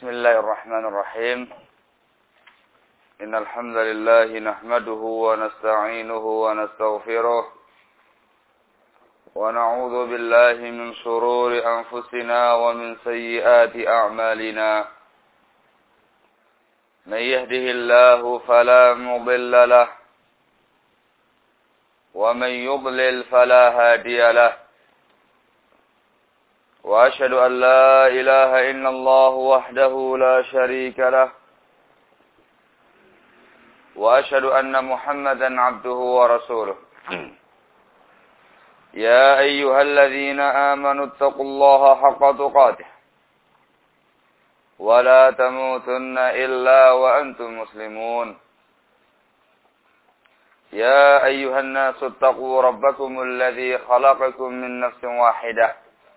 بسم الله الرحمن الرحيم إن الحمد لله نحمده ونستعينه ونستغفره ونعوذ بالله من شرور أنفسنا ومن سيئات أعمالنا من يهده الله فلا مضل له ومن يضلل فلا هادي له وأشهد أن لا إله إلا الله وحده لا شريك له وأشهد أن محمدا عبده ورسوله يا أيها الذين آمنوا اتقوا الله حق تقاته ولا تموتن إلا وأنتم مسلمون يا أيها الناس اتقوا ربكم الذي خلقكم من نفس واحدة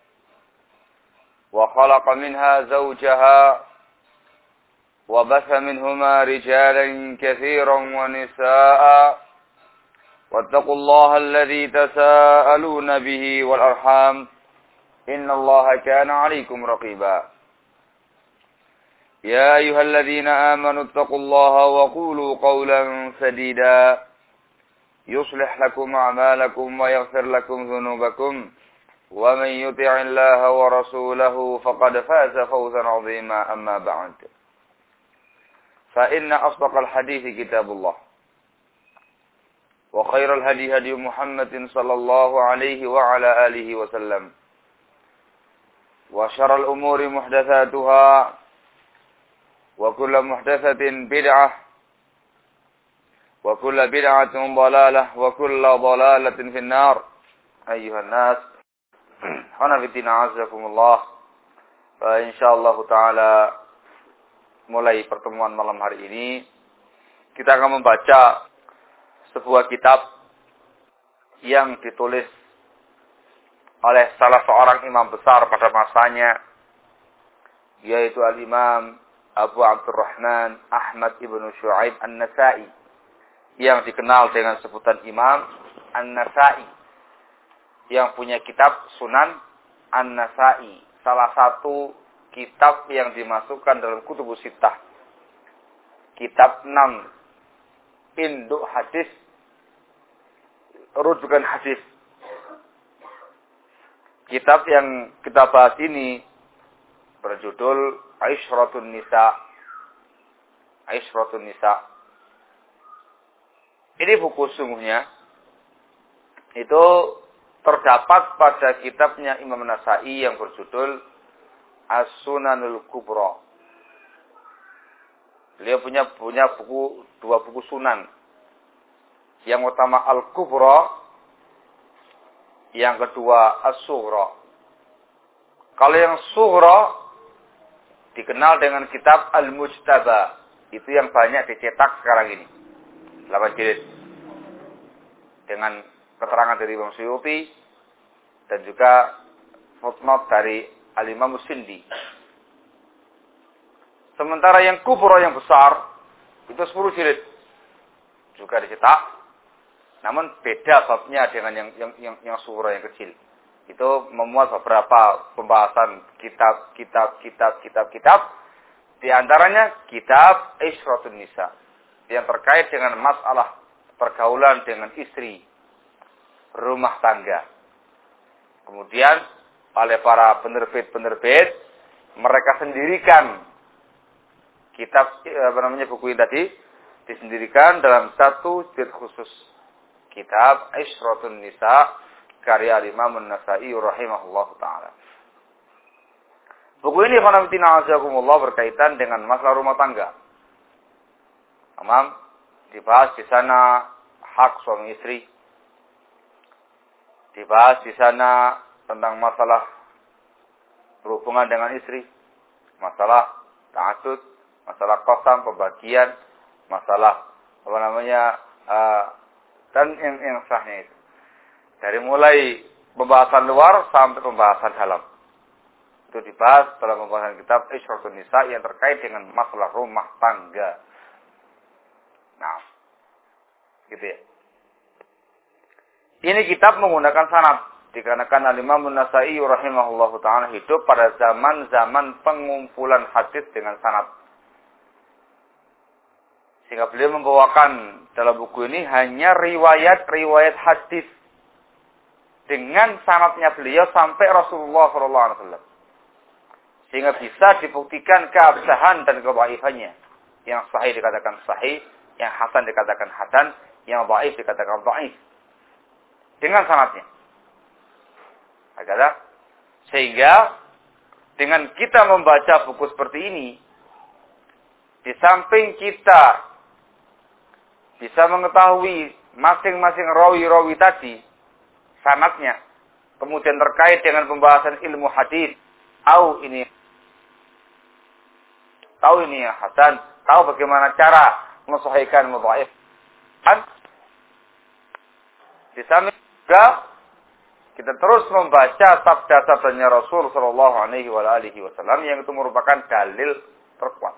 وخلق منها زوجها وبث منهما رجالا كثيرا ونساء واتقوا الله الذي تساءلون به والأرحام إن الله كان عليكم رقيبا يا أيها الذين آمنوا اتقوا الله وقولوا قولا سديدا يصلح لكم أعمالكم ويغفر لكم ذنوبكم ومن يطع الله ورسوله فقد فاز فوزا عظيما أما بعد فإن أصدق الحديث كتاب الله وخير الهدي هدي محمد صلى الله عليه وعلى آله وسلم وشر الأمور محدثاتها وكل محدثة بدعة وكل بدعة ضلالة وكل ضلالة في النار أيها الناس Hanafitina azakumullah. Insyaallah ta'ala mulai pertemuan malam hari ini kita akan membaca sebuah kitab yang ditulis oleh salah seorang imam besar pada masanya, yaitu Al-Imam Abu Abdurrahman Ahmad ibnu Shu'aib An-Nasa'i, yang dikenal dengan sebutan Imam An-Nasa'i, yang punya kitab Sunan An-Nasa'i, salah satu kitab yang dimasukkan dalam Kutubus Sittah, kitab 6 induk hadis, rujukan hadis. Kitab yang kita bahas ini berjudul Aishratun Nisa. Aishratun Nisa. Ini buku sungguhnya itu terdapat pada kitabnya Imam Nasa'i yang berjudul As-Sunanul Kubra. Beliau punya dua buku sunan. Yang utama Al-Kubra, yang kedua As-Sughra. Kalau yang Sughra dikenal dengan kitab Al-Mujtaba. Itu yang banyak dicetak sekarang ini. 8 jilid. Dengan keterangan dari Imam Suyuti dan juga footnote dari Al-Imam Sindi. Sementara yang kubra, yang besar, itu 10 jilid juga dicetak, namun beda babnya dengan yang sughra, yang kecil. Itu memuat beberapa pembahasan kitab. Di antaranya kitab Aishratun Nisa yang terkait dengan masalah pergaulan dengan istri rumah tangga. Kemudian oleh para penerbit, mereka sendirikan kitab buku ini tadi disendirikan dalam satu jilid khusus, kitab Aishratun Nisa karya Imam An-Nasa'i rahimahullah taala. Buku ini khonafidina azakumullah berkaitan dengan masalah rumah tangga. Dibahas di sana hak suami istri. Dibahas di sana tentang masalah berhubungan dengan istri, masalah ta'addud, masalah qasam, pembagian, masalah dan yang sahnya itu. Dari mulai pembahasan luar sampai pembahasan dalam. Itu dibahas dalam pembahasan kitab Aishratun Nisa yang terkait dengan masalah rumah tangga. Nah, gitu ya. Ini kitab menggunakan sanad Dikarenakan Al-Imam An-Nasa'i rahimahullahu ta'ala hidup pada zaman-zaman pengumpulan hadis dengan sanad. Sehingga beliau membawakan dalam buku ini hanya riwayat-riwayat hadis dengan sanadnya beliau sampai Rasulullah SAW. Sehingga bisa dibuktikan keabsahan dan kedhaifannya. Yang sahih dikatakan sahih, yang hasan dikatakan hasan, yang dhaif dikatakan dhaif. Dengan sanadnya. Agar sehingga dengan kita membaca buku seperti ini, di samping kita bisa mengetahui masing-masing rawi-rawi tadi, sanadnya, kemudian terkait dengan pembahasan ilmu hadis, tahu ini yang hasan, tahu bagaimana cara mensahihkan mudhaif. Di samping juga kita terus membaca sabda-sabdanya Rasul sallallahu alaihi wasallam yang itu merupakan dalil terkuat.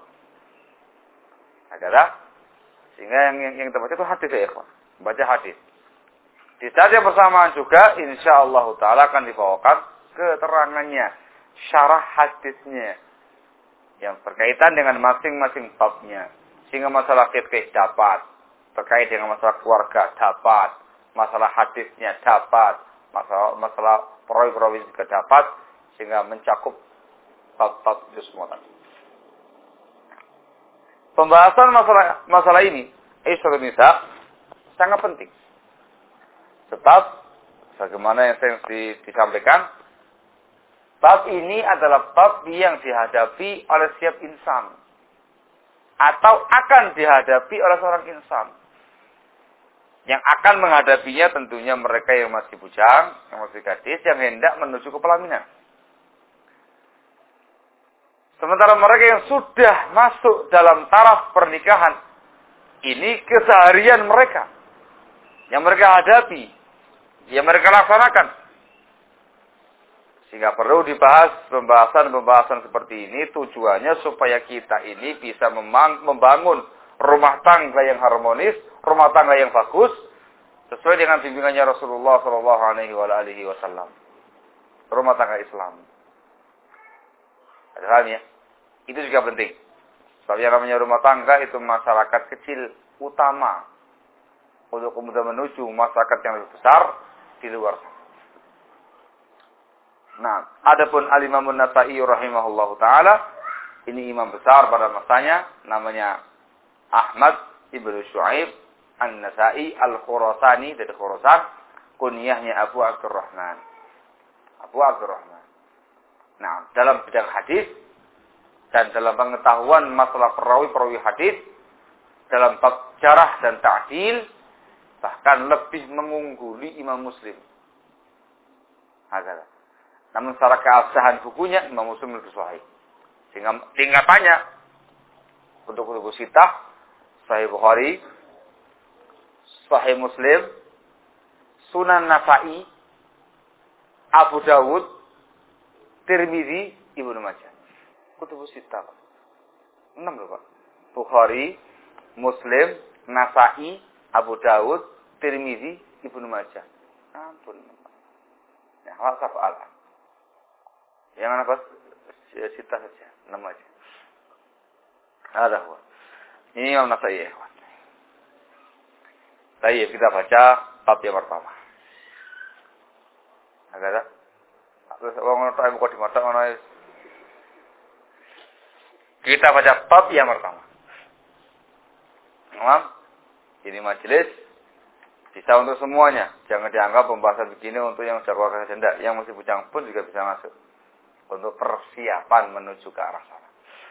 Agar sehingga yang kita baca itu hadis ya ikhwan. Baca hadis. Di saat yang bersamaan juga insyaallah taala akan dibawakan keterangannya, syarah hadisnya yang berkaitan dengan masing-masing babnya. Sehingga masalah fikih dapat, terkait dengan masalah keluarga dapat, masalah hadisnya dapat, masalah perawi-perawi juga dapat, sehingga mencakup bab-bab itu semua tadi. Pembahasan masalah ini, Isra Nisa, sangat penting. Sebab, bagaimana yang saya disampaikan, bab ini adalah bab yang dihadapi oleh setiap insan. Atau akan dihadapi oleh seorang insan. Yang akan menghadapinya tentunya mereka yang masih bujang, yang masih gadis, yang hendak menuju ke pelaminan. Sementara mereka yang sudah masuk dalam taraf pernikahan, ini keseharian mereka. Yang mereka hadapi, yang mereka laksanakan. Sehingga perlu dibahas pembahasan seperti ini, tujuannya supaya kita ini bisa membangun rumah tangga yang harmonis, rumah tangga yang bagus, sesuai dengan bimbingannya Rasulullah sallallahu alaihi wasallam. Rumah tangga Islam. Ada halnya. Itu juga penting. Sebab yang namanya rumah tangga itu masyarakat kecil utama untuk kemudian menuju masyarakat yang lebih besar di luar sana. Nah, adapun Al-Imam An-Nasa'i rahimahullahu taala, ini imam besar pada masanya, namanya Ahmad ibnu Shu'aib An-Nasa'i Al-Khurasani dari Khurasan, kunyahnya Abu Abdurrahman. Abu Abdurrahman. Nah, dalam bidang hadis dan dalam pengetahuan masalah perawi hadis, dalam bab jarah dan ta'dil, bahkan lebih mengungguli Imam Muslim. Agar. Namun secara keabsahan bukunya Imam Muslim lebih sahih. Sehingga tingkatannya untuk buku sitah, Sahih Bukhari, Sahih Muslim, Sunan Nasa'i, Abu Dawud, Tirmidzi, Ibnu Majah. Kutubus sitah. 6 loh Pak. Bukhari, Muslim, Nasa'i, Abu Dawud, Tirmidzi, Ibnu Majah. Ampun. Ya, waqaf Allah. Yang mana Pak? Sitah saja, 6 aja. Ada huwa. Ini Imam Nasa'i ya. Baik, kita baca bab yang pertama. Agak terus orang tahu buku di mata mana. Kita baca bab yang pertama. Ini majelis bisa untuk semuanya. Jangan dianggap pembahasan begini untuk yang jago saja, tidak. Yang masih bujang pun juga bisa masuk. Untuk persiapan menuju ke arah sana.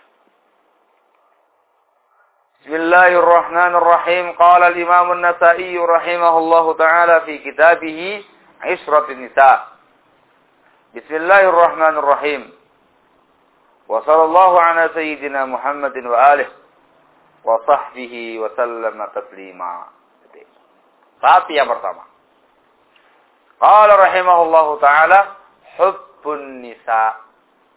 Bismillahirrahmanirrahim. Qala al-Imam An-Nasa'i rahimahullahu ta'ala fi kitabih Ishratun Nisa. Bismillahirrahmanirrahim. Wa sallallahu ala sayyidina Muhammadin wa alihi wa sahbihi wa sallama taslima. Bab yang pertama. Qala rahimahullahu ta'ala hubbun nisa.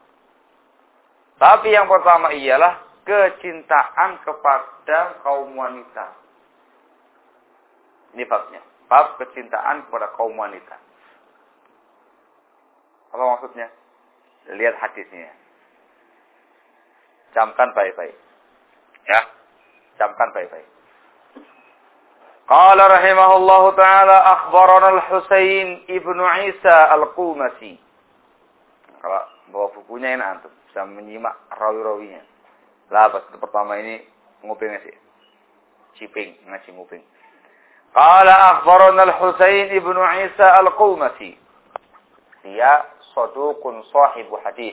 Bab yang pertama ialah kecintaan kepada kaum wanita. Ini babnya. Bab kecintaan kepada kaum wanita. Apa maksudnya? Lihat hadisnya. Camkan baik-baik. Ya, camkan baik-baik. Qala rahimahullahu ta'ala akhbarana al-Husain ibnu Isa al-Qumasi. Kalau bawa bukunya ini antum bisa menyimak rawi-rawinya. Lah pas pertama ini nguping sih. Ciping, ngaji nguping. Qala akhbarana al-Husain ibnu Isa al-Qumasi. Dia saduqun sahibu hadis.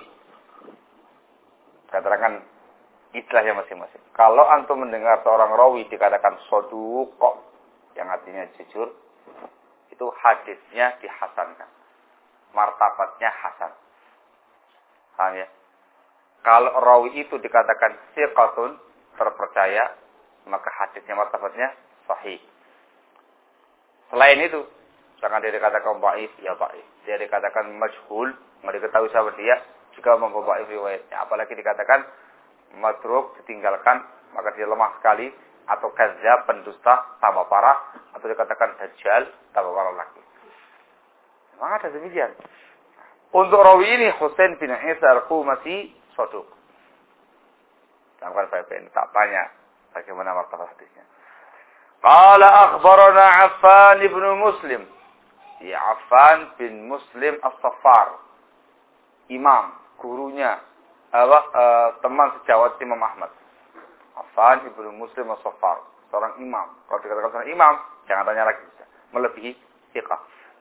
Katakan istilahnya masing-masing. Kalau antum mendengar seorang rawi dikatakan saduq, yang artinya jujur, itu hadisnya dihasankan. Martabatnya hasan. Paham ya? Kalau rawi itu dikatakan siqatun, terpercaya, maka hadisnya martabatnya sahih. Selain itu, jangan dia dikatakan dhaif, ya dhaif. Dia dikatakan majhul, nggak diketahui siapa dia, juga membawa riwayatnya. Apalagi dikatakan matruk, ditinggalkan, maka dia lemah sekali. Atau kadzdzab, pendusta, tambah parah. Atau dikatakan dajjal, tambah parah lagi. Memang ada demikian. Untuk rawi ini, Husain bin Isa al-Qumasi, saduq. Tamkan saya tak banyak bagaimana martabat hadisnya. Qala akhbarana Affan ibn Muslim. Ya, Affan bin Muslim as-Saffar. Imam, gurunya, teman sejawat Imam Ahmad. Affan ibnu Muslim as-Saffar, seorang imam. Kalau dikatakan seorang imam, jangan tanya lagi, melebihi thiqah.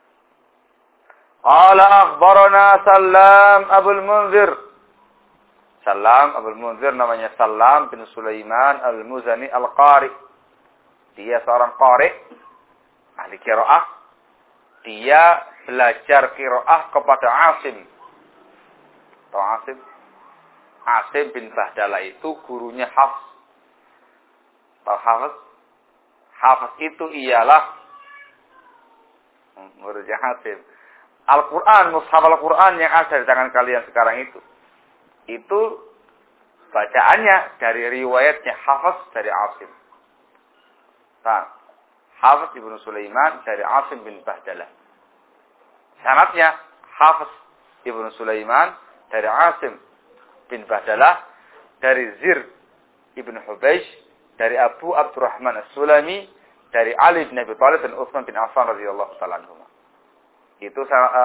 Qala akhbarana Salam Abul Munzir. Salam Abul Munzir namanya Salam bin Sulaiman al-Muzani al-Qari. Dia seorang qari, ahli qiraah. Dia belajar qiraah kepada Asim. Tahu Asim? Asim bin Bahdala itu gurunya Hafs. Tahu Hafiz? Hafiz itu ialah muridnya Hasim. Al-Quran, mushaf Al-Quran yang ada di tangan kalian sekarang itu bacaannya dari riwayatnya Hafiz dari Asim. Nah, Hafiz ibnu Sulaiman dari Asim bin Bahdala. Sanadnya Hafiz ibnu Sulaiman dari Asim bin Bahdala, dari Zir ibnu Hubeish, dari Abu Abdurrahman As-Sulami, dari Ali bin Abi Thalib dan Utsman bin Affan radhiyallahu ta'ala anhum. Itu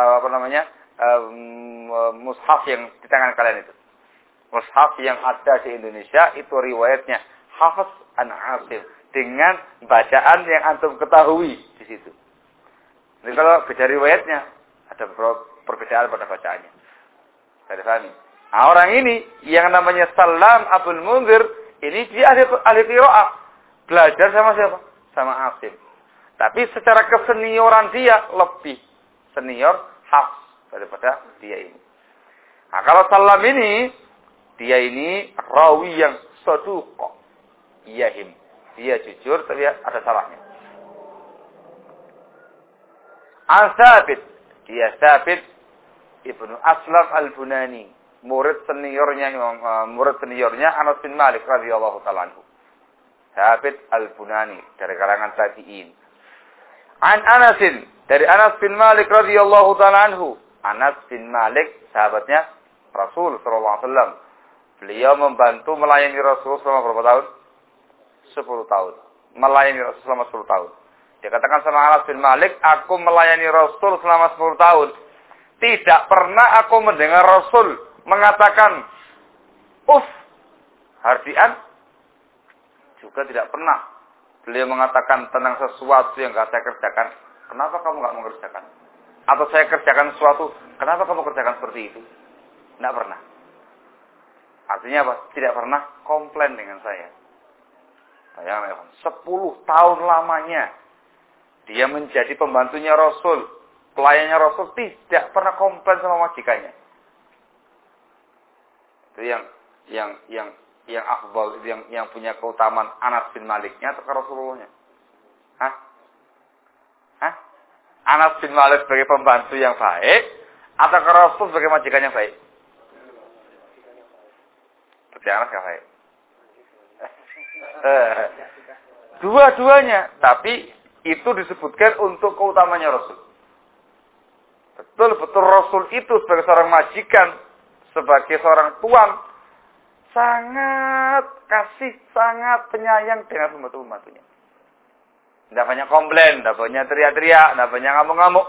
mushaf yang di tangan kalian itu. Mushaf yang ada di Indonesia itu riwayatnya Hafiz an Asim dengan bacaan yang antum ketahui di situ. Jadi kalau beda riwayatnya ada perbedaan pada bacaannya. Saya pahami. Nah, orang ini yang namanya Salam Abul Munzir, ini dia ahli qiraah. Belajar sama siapa? Sama Asim. Tapi secara kesenioran dia lebih senior Hafs daripada dia ini. Nah, kalau Salam ini, dia ini rawi yang saduq. Yahim. Dia jujur tapi ada salahnya. Al-Thabit. Dia Thabit Ibnu Aslam Al-Bunani. Murid seniornya Anas bin Malik radhiyallahu ta'ala anhu. Thabit Al-Bunani dari kalangan tabi'in. An Anasin, dari Anas bin Malik radhiyallahu ta'ala anhu. Anas bin Malik sahabatnya Rasul sallallahu alaihi wasallam. Beliau membantu melayani Rasul selama berapa tahun? 10 tahun. Melayani Rasul selama 10 tahun. Dikatakan sama Anas bin Malik, aku melayani Rasul selama 10 tahun. Tidak pernah aku mendengar Rasul mengatakan hardian. Juga tidak pernah beliau mengatakan tentang sesuatu yang gak saya kerjakan. Kenapa kamu gak mengerjakan? Atau saya kerjakan sesuatu, kenapa kamu kerjakan seperti itu? Tidak pernah. Artinya apa? Tidak pernah komplain dengan saya. Bayangkan, 10 tahun lamanya dia menjadi pembantunya Rasul, pelayannya Rasul, tidak pernah komplain sama majikannya. Itu yang afdal, yang punya keutamaan Anas bin Maliknya atau Rasulullahnya? Anas bin Malik sebagai pembantu yang baik atau Rasul sebagai majikan yang baik? Berarti Anas gak baik. Dua-duanya, tapi itu disebutkan untuk keutamanya Rasul. betul-betul Rasul itu sebagai seorang majikan, sebagai seorang tuan, sangat kasih, sangat penyayang dengan pembantu-pembantunya. Tidak banyak komplain, tidak banyak teriak-teriak, tidak banyak ngamuk-ngamuk.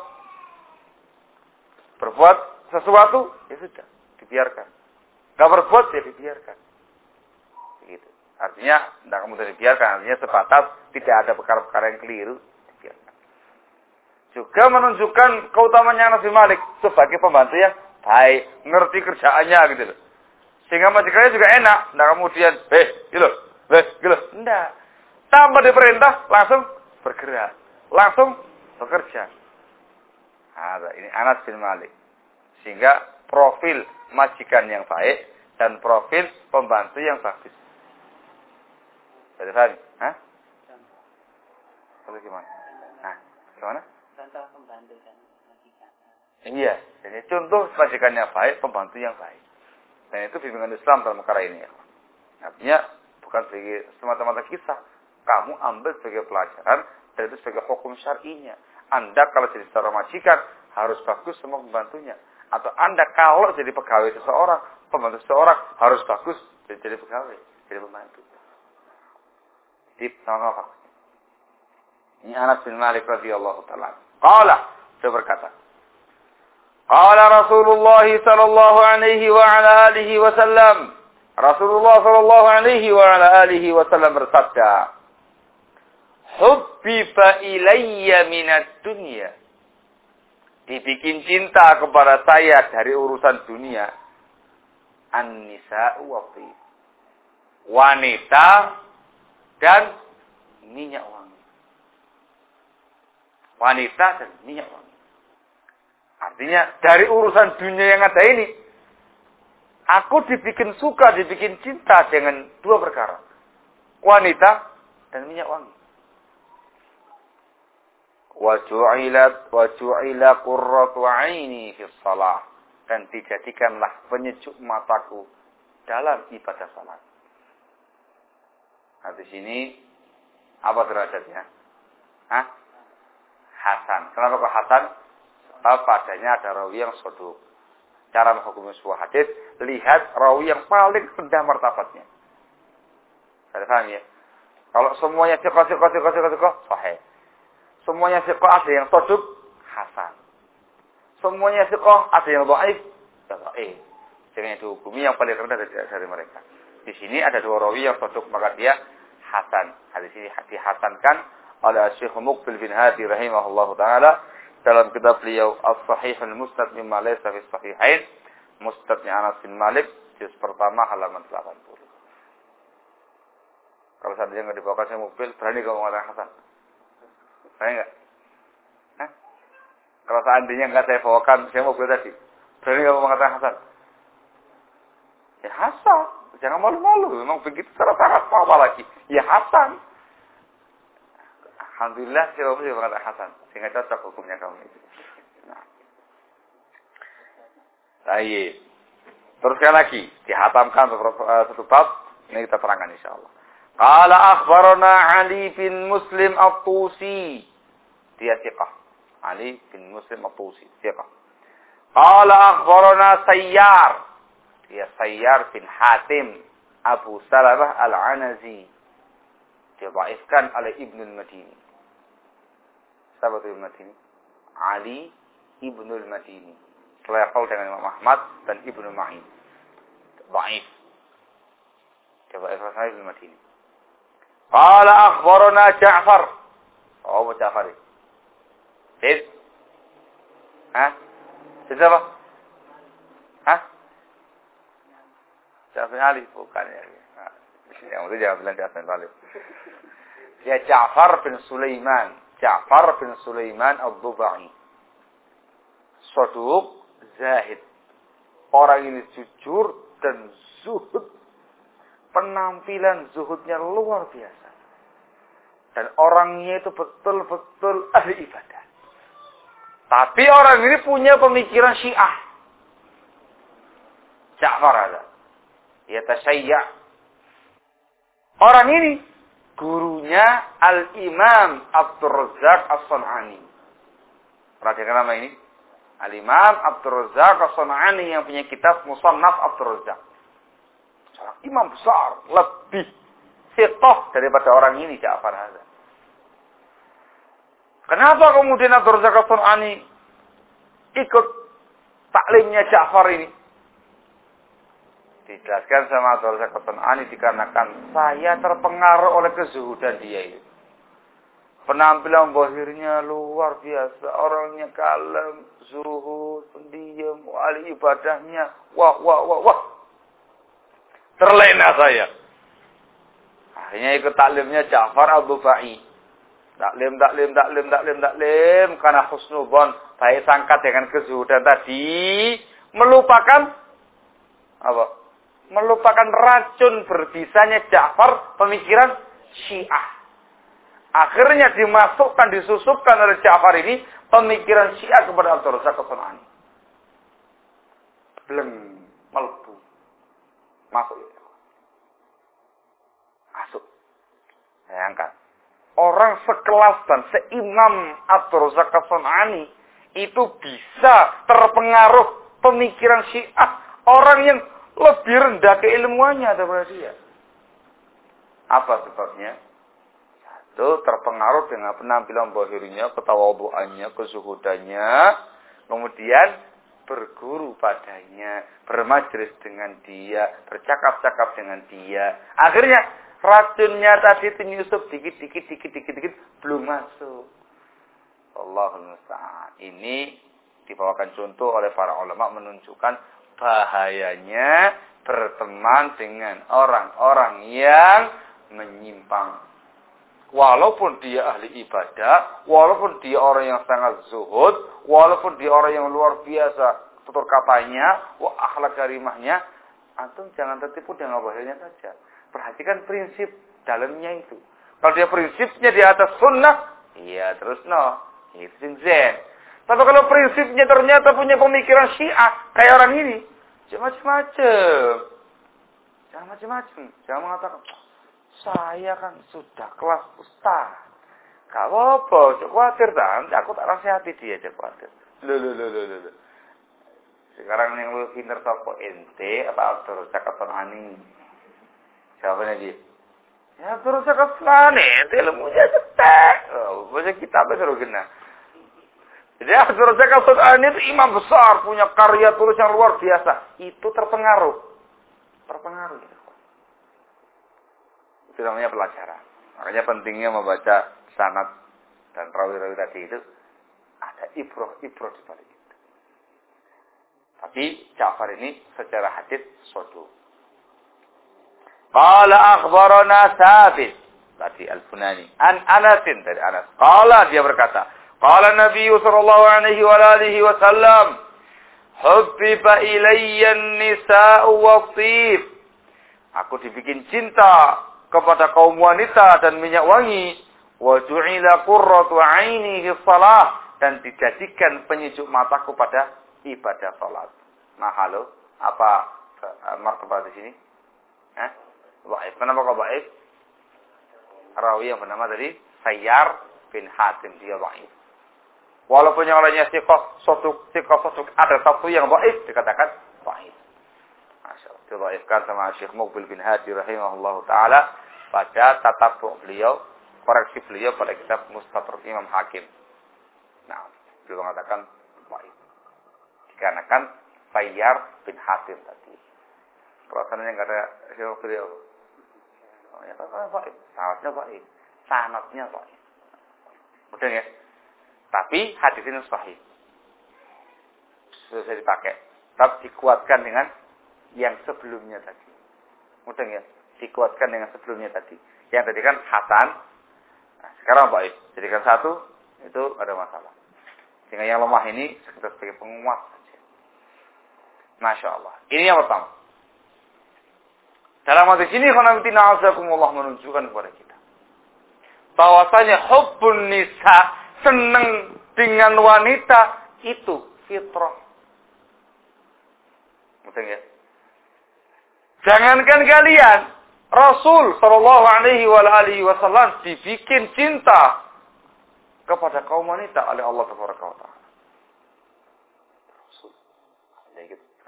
Berbuat sesuatu, ya sudah, dibiarkan. Tidak berbuat, ya dibiarkan. Begitu. Artinya, tidak kemudian dibiarkan. Artinya sebatas tidak ada perkara-perkara yang keliru, dibiarkan. Juga menunjukkan keutamaannya Anas bin Malik sebagai pembantu yang baik, ngerti kerjaannya gitu loh. Sehingga majikannya juga enak, tidak kemudian, gitu, tidak. Tanpa diperintah, langsung bergerak, langsung bekerja. Nah, ini Anas bin Malik. Sehingga profil majikan yang baik dan profil pembantu yang bagus. Jadi paham? Hah? Contoh gimana? Nah, gimana? Contoh pembantu dan majikan. Iya, jadi contoh majikan yang baik, pembantu yang baik. Dan itu bimbingan Islam dalam perkara ini. Artinya bukan sebagai semata-mata kisah. Kamu ambil sebagai pelajaran dan itu sebagai hukum syar'inya. Anda kalau jadi seorang majikan harus bagus sama pembantunya. Atau Anda kalau jadi pegawai seseorang, pembantu seseorang harus bagus jadi pegawai, jadi pembantu. Tip sama apa? Ini Anas bin Malik radhiyallahu taala. Qala, dia berkata, qala Rasulullah sallallahu alaihi wa ala alihi wasallam. Rasulullah sallallahu alaihi wa ala alihi wasallam bersabda, hubbiba ilayya minad dunya. Dibikin cinta kepada saya dari urusan dunia. An-nisa'u wa thib. Wanita dan minyak wangi. Wanita dan minyak wangi. Artinya dari urusan dunia yang ada ini, aku dibikin suka, dibikin cinta dengan dua perkara. Wanita dan minyak wangi. Wa ju'ila qurratu 'aini fi shalah, dan dijadikanlah penyejuk mataku dalam ibadah salat. Nah, di sini apa derajatnya? Hah? Hasan. Kenapa kok Hasan? Sebab padanya ada rawi yang shaduk. Cara menghukumi sebuah hadis, lihat rawi yang paling rendah martabatnya. Saya paham ya? Kalau semuanya thiqah, sahih. Semuanya thiqah, ada yang shaduk, hasan. Semuanya thiqah, ada yang dhaif, dhaif. Jangan dihukumi yang paling rendah dari mereka. Di sini ada dua rawi yang shaduk, maka dia hasan. Hadis ini dihasankan oleh Syekh Muqbil bin Hadi rahimahullahu taala dalam kitab beliau As-Sahih al-Musnad mimma laysa fi sahihain, Musnadnya Anas bin Malik, juz pertama halaman 80. Kalau seandainya enggak dibawakan Syekh Muqbil, berani kamu mengatakan hasan? Berani enggak? Hah? Kalau seandainya enggak saya bawakan Syekh Muqbil tadi, berani kamu mengatakan hasan? Ya hasan, jangan malu-malu, memang begitu secara sangat mau apa lagi? Ya hasan. Alhamdulillah Syekh Muqbil mengatakan hasan, sehingga cocok hukumnya kamu itu. Nah. Baik. Teruskan lagi, dihatamkan satu bab, ini kita terangkan insyaallah. Qala akhbarana Ali bin Muslim at-Tusi. Dia thiqah. Ali bin Muslim at-Tusi, thiqah. Qala akhbarana Sayyar. Dia Sayyar bin Hatim Abu Salamah al-Anazi. Dia dhaifkan oleh Ibnu al-Madini. Siapa itu Ibnu al-Madini? Ali Ibnu al-Madini. Selevel dengan Imam Ahmad dan Ibnu Ma'in. Dhaif. Dia dhaifkan oleh Ibnu al-Madini. Qala akhbarana Ja'far. Oh, Ja'far. Sid. Hah? Siapa? Hah? Ja'far Ali bukan ya. Nah, yang itu jangan bilang Ja'far Ali. Dia Ja'far bin Sulaiman. Ja'far bin Sulaiman Ad-Dubai. Saduq zahid. Orang ini jujur dan zuhud. Penampilan zuhudnya luar biasa. Dan orangnya itu betul-betul ahli ibadah. Tapi orang ini punya pemikiran Syiah. Ja'far ada. Ya tasyayya'. Orang ini gurunya Al-Imam Abdul Razzaq As-San'ani. Perhatikan nama ini. Al-Imam Abdul Razzaq As-San'ani yang punya kitab Musannaf Abdul Razzaq. Seorang imam besar, lebih siqah daripada orang ini Ja'far Hadza. Kenapa kemudian Abdul Razzaq As-San'ani ikut taklimnya Ja'far ini? Dijelaskan sama Abdul Razzaq As-San'ani dikarenakan saya terpengaruh oleh kezuhudan dia itu. Penampilan zahirnya luar biasa, orangnya kalem, zuhud, pendiam, ahli ibadahnya, wah. Terlena saya. Akhirnya ikut taklimnya Ja'far Al-Dubai. Taklim, karena husnuzon, baik sangka dengan kezuhudan tadi, melupakan apa? Melupakan racun berbisanya Ja'far pemikiran Syiah. Akhirnya disusupkan oleh Ja'far ini pemikiran Syiah kepada Abdul Razzaq As-San'ani. Bleng, melebu. Masuk. Bayangkan. Orang sekelas dan seimam Abdul Razzaq As-San'ani itu bisa terpengaruh pemikiran Syiah. Orang yang lebih rendah keilmuannya daripada dia. Apa sebabnya? Itu terpengaruh dengan penampilan zahirnya, ketawadhuannya, kezuhudannya, kemudian berguru padanya, bermajlis dengan dia, bercakap-cakap dengan dia. Akhirnya racunnya tadi itu nyusup dikit, belum masuk. Allahul musta'an. Ini dibawakan contoh oleh para ulama menunjukkan bahayanya berteman dengan orang-orang yang menyimpang. Walaupun dia ahli ibadah, walaupun dia orang yang sangat zuhud, walaupun dia orang yang luar biasa tutur katanya, akhlak karimahnya, antum jangan tertipu dengan bahayanya saja. Perhatikan prinsip dalamnya itu. Kalau dia prinsipnya di atas sunnah, iya terus itu zen. Tapi kalau prinsipnya ternyata punya pemikiran Syiah kayak orang ini, jangan macam-macam. Jangan mengatakan saya kan sudah kelas ustaz. Gak apa-apa, khawatir nanti aku tak nasihati dia aja khawatir. Loh. Sekarang yang lu pinter toko ente apa Abdul Razzaq As-San'ani? Siapanya dia? Ya Abdul Razzaq As-San'ani, ente ilmunya cetek. Baca kitabnya seru kena. Jadi Abdul Razzaq As-San'ani itu imam besar, punya karya tulis yang luar biasa. Itu terpengaruh. Itu namanya pelajaran. Makanya pentingnya membaca sanad dan rawi-rawi tadi itu ada ibrah di balik itu. Tapi Ja'far ini secara hadits sadu. Qala akhbarana Tsabit tadi Al-Bunani an Anasin dari Anas. Qala dia berkata, qala Nabi sallallahu alaihi wa alihi wasallam, hubbiba ilayya an-nisa'u wa-thib. Aku dibikin cinta kepada kaum wanita dan minyak wangi, wa ju'ila qurratu 'aini fi shalah, dan dijadikan penyejuk mataku pada ibadah salat. Nah, halo, apa martabat di sini? Dhaif. Kenapa kok dhaif? Rawi yang bernama tadi Sayyar bin Hatim, dia dhaif. Walaupun yang lainnya siqah ada satu yang dhaif dikatakan dhaif. Masyaallah, didhaifkan sama Syekh Muqbil bin Hadi rahimahullahu taala pada tatabbu' beliau, koreksi beliau pada kitab Mustadrak Imam Hakim. Nah, beliau mengatakan dhaif. Dikarenakan Sayyar bin Hatim tadi. Perasaannya enggak ada Syekh beliau. Oh, ya kan dhaif. Sanadnya dhaif. Betul ya? Tapi hadis ini sahih. Sudah dipakai. Tapi dikuatkan dengan yang sebelumnya tadi. Mudah ya? Dikuatkan dengan sebelumnya tadi. Yang tadi kan hasan. Nah, sekarang baik. Jadikan satu, itu ada masalah. Sehingga yang lemah ini sekedar sebagai penguat saja. Masya Allah. Ini yang pertama. Dalam hadis ini, khonamitina azakumullah menunjukkan kepada kita. Bahwasanya hubbun nisa, senang dengan wanita, itu fitrah. Betul ya? Jangankan kalian, Rasul sallallahu alaihi wasallam dibikin cinta kepada kaum wanita oleh Allah Taala.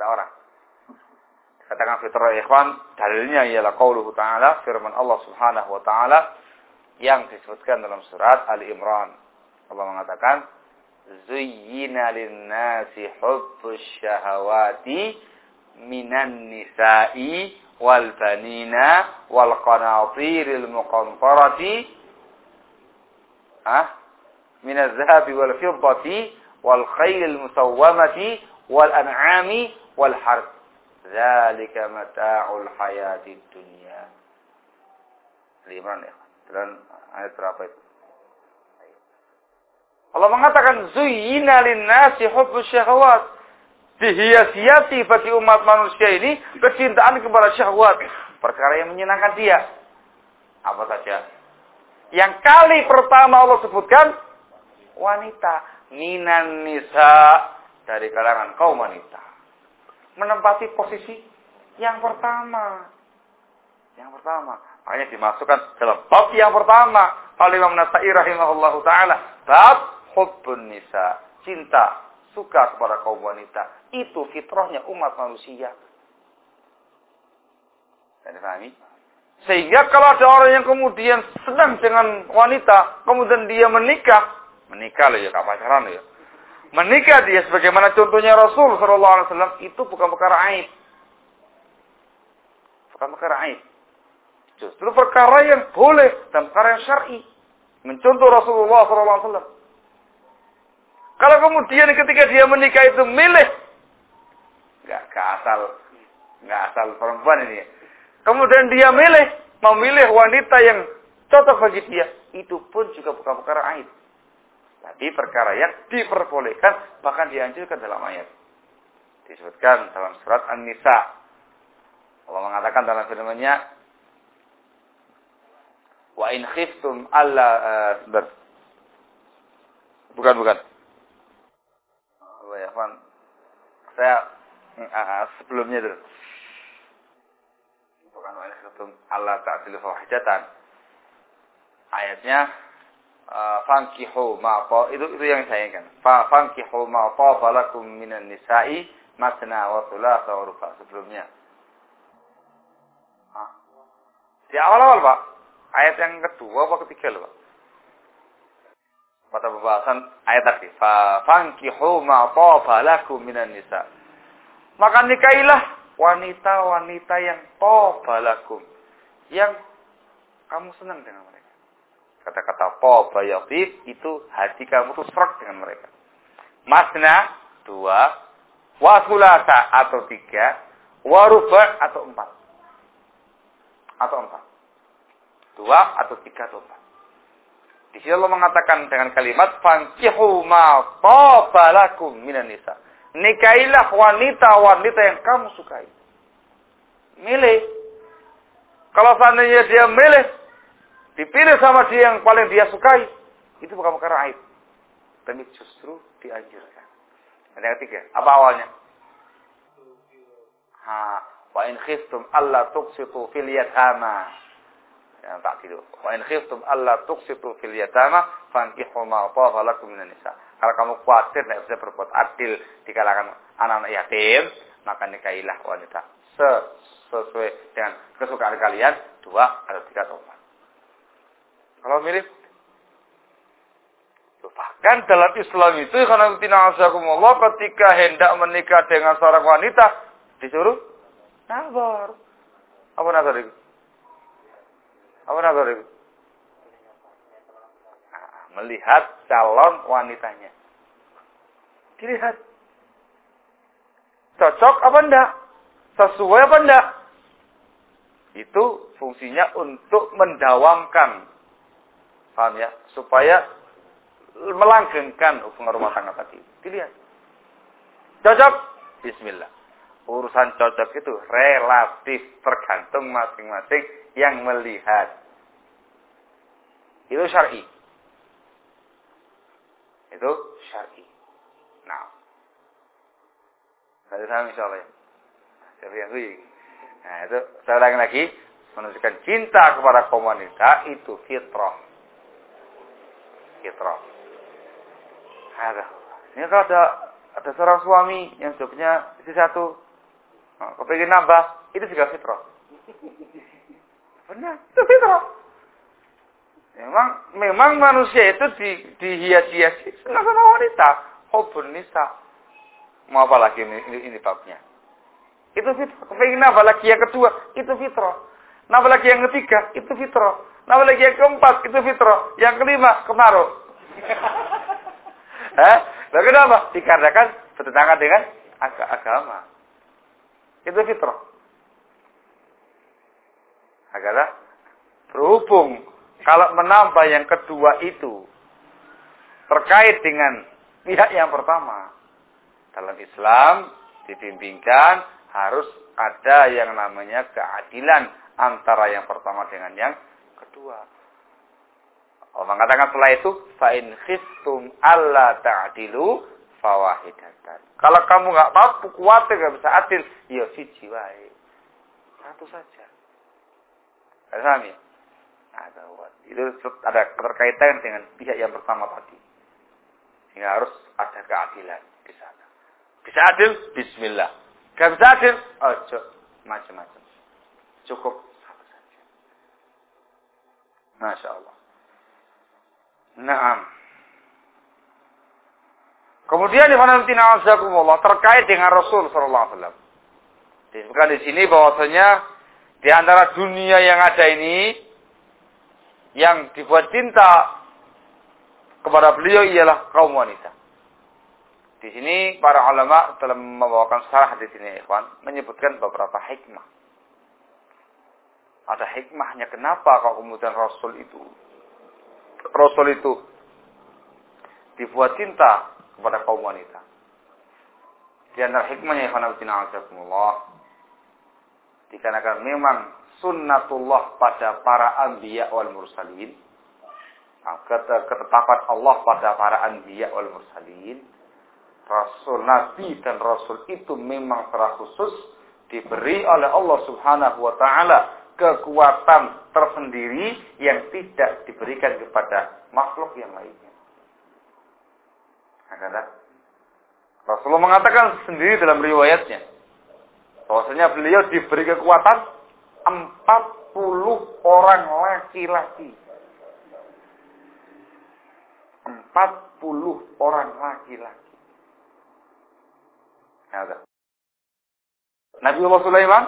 seorang. Katakan fitrah ikhwan, dalilnya ialah qauluhu ta'ala, firman Allah Subhanahu wa taala yang disebutkan dalam surat Ali Imran. Allah mengatakan, "Zuyyina lin-nasi hubbus syahawati minan nisa'i wal banina wal qanatiril muqantarati minaz zahabi wal fiddati wal khaylil musawwamati wal an'ami wal harth. Dzalika mata'ul hayatid dunya." Imran ya. Dan ayat berapa itu? Allah mengatakan zuyyina lin-nasi hubbus syahawat. Dihias-hiasi bagi umat manusia ini kecintaan kepada syahwat, perkara yang menyenangkan dia. Apa saja? Yang kali pertama Allah sebutkan wanita, minan nisa, dari kalangan kaum wanita. Menempati posisi yang pertama. Yang pertama. Makanya dimasukkan dalam bab yang pertama. Oleh Imam Nasa'i rahimahullahu ta'ala. Bab hubbun nisa. Cinta, suka kepada kaum wanita. Itu fitrahnya umat manusia. Tidak dipahami? Sehingga kalau ada orang yang kemudian senang dengan wanita, kemudian dia menikah loh ya, gak pacaran loh ya. Menikah dia sebagaimana contohnya Rasul sallallahu alaihi wasallam, itu bukan perkara aib. Bukan perkara aib. Justru perkara yang boleh dan perkara yang syar'i. Mencontoh Rasulullah sallallahu alaihi wasallam. Kalau kemudian ketika dia menikah itu milih, nggak asal perempuan ini. Kemudian dia memilih wanita yang cocok bagi dia, itu pun juga bukan perkara aib. Tapi perkara yang diperbolehkan, bahkan dianjurkan dalam ayat. Disebutkan dalam surat An-Nisa. Allah mengatakan dalam firman-Nya, wa in khiftum alla bukan. Ya, Fan. Saya sebelumnya itu. Bukan wa in khiftum alla ta'dilu fawahidatan. Ayatnya fankihu ma itu yang saya inginkan. Fankihu ma tafalakum minan nisa'i masna wa thulatha wa ruba' sebelumnya. Di awal-awal, Pak. Ayat yang kedua apa ketiga loh, Pak? Pada pembahasan ayat tadi. Fankihu ma tafalakum minan nisa'. Maka nikahilah wanita-wanita yang tafalakum, yang kamu senang dengan mereka. Kata-kata taba yatib itu hati kamu tuh serak dengan mereka. Masna 2, wa thulatha atau 3, wa ruba' atau 4. Atau 4. 2 atau 3 atau 4. Di sini Allah mengatakan dengan kalimat fankihu ma taba lakum minan nisa. Nikahilah wanita-wanita yang kamu sukai. Milih. Kalau seandainya dia milih, dipilih sama dia yang paling dia sukai, itu bukan perkara aib. Tapi justru dianjurkan. Dan yang ketiga, apa awalnya? Wa in khiftum alla tuqsitu fil yatama. Yang tak tidur. Wa in khiftum alla tuqsitu fil yatama fankihu ma taba lakum minan nisa. Kalau kamu khawatir tidak bisa berbuat adil di kalangan anak-anak yatim, maka nikahilah wanita sesuai dengan kesukaan kalian, 2 atau 3 atau 4. Kalau mirip, bahkan dalam Islam itu ketika hendak menikah dengan seorang wanita disuruh nazar. Apa nazar itu? Melihat calon wanitanya. Dilihat. Cocok apa enggak? Sesuai apa enggak? Itu fungsinya untuk mendawamkan. Paham ya? Supaya melanggengkan hubungan rumah tangga tadi. Dilihat. Cocok? Bismillah. Urusan cocok itu relatif, tergantung masing-masing yang melihat. Itu syar'i. Itu syar'i. Nah. Saya paham insyaallah ya. Saya yang Nah, itu saya ulangi lagi, menunjukkan cinta kepada kaum wanita itu fitrah. Fitrah. Ini kalau ada seorang suami yang hidupnya istri satu, Kepingin nambah, itu juga fitrah. Benar, itu fitrah. Memang manusia itu dihias-hiasi senang sama wanita. Hubun nisa. Mau apa lagi ini babnya? Itu fitrah. Kepingin nambah lagi yang kedua, itu fitrah. Nambah lagi yang ketiga, itu fitrah. Nambah lagi yang keempat, itu fitrah. Yang kelima, kemaruk. Lalu kenapa? Dikarenakan bertentangan dengan agama. Itu fitrah. Agar berhubung kalau menambah yang kedua itu terkait dengan pihak yang pertama, dalam Islam dibimbingkan harus ada yang namanya keadilan antara yang pertama dengan yang kedua. Allah mengatakan setelah itu, fa in khiftum alla ta'dilu fawahidatan. Kalau kamu enggak mampu kuat enggak bisa adil, ya siji wae. Satu saja. Paham ya? Itu ada keterkaitan dengan pihak yang pertama tadi. Sehingga harus ada keadilan di sana. Bisa adil, bismillah. Enggak bisa adil, ojo macam-macam. Cukup satu saja. Masya Allah. Naam. Kemudian terkait dengan Rasul sallallahu alaihi wasallam. Disebutkan di sini bahwasanya di antara dunia yang ada ini yang dibuat cinta kepada beliau ialah kaum wanita. Di sini para ulama telah membawakan syarah di sini, ikhwan, menyebutkan beberapa hikmah. Ada hikmahnya kenapa kalau kemudian Rasul itu dibuat cinta kepada kaum wanita. Di antara hikmahnya dikarenakan memang sunnatullah pada para anbiya wal mursalin, ketetapan Allah pada para anbiya wal mursalin, Rasul Nabi dan Rasul itu memang secara khusus diberi oleh Allah Subhanahu wa taala kekuatan tersendiri yang tidak diberikan kepada makhluk yang lainnya. Rasulullah mengatakan sendiri dalam riwayatnya bahwasanya beliau diberi kekuatan 40 orang laki-laki. 40 orang laki-laki. Nabiullah Sulaiman,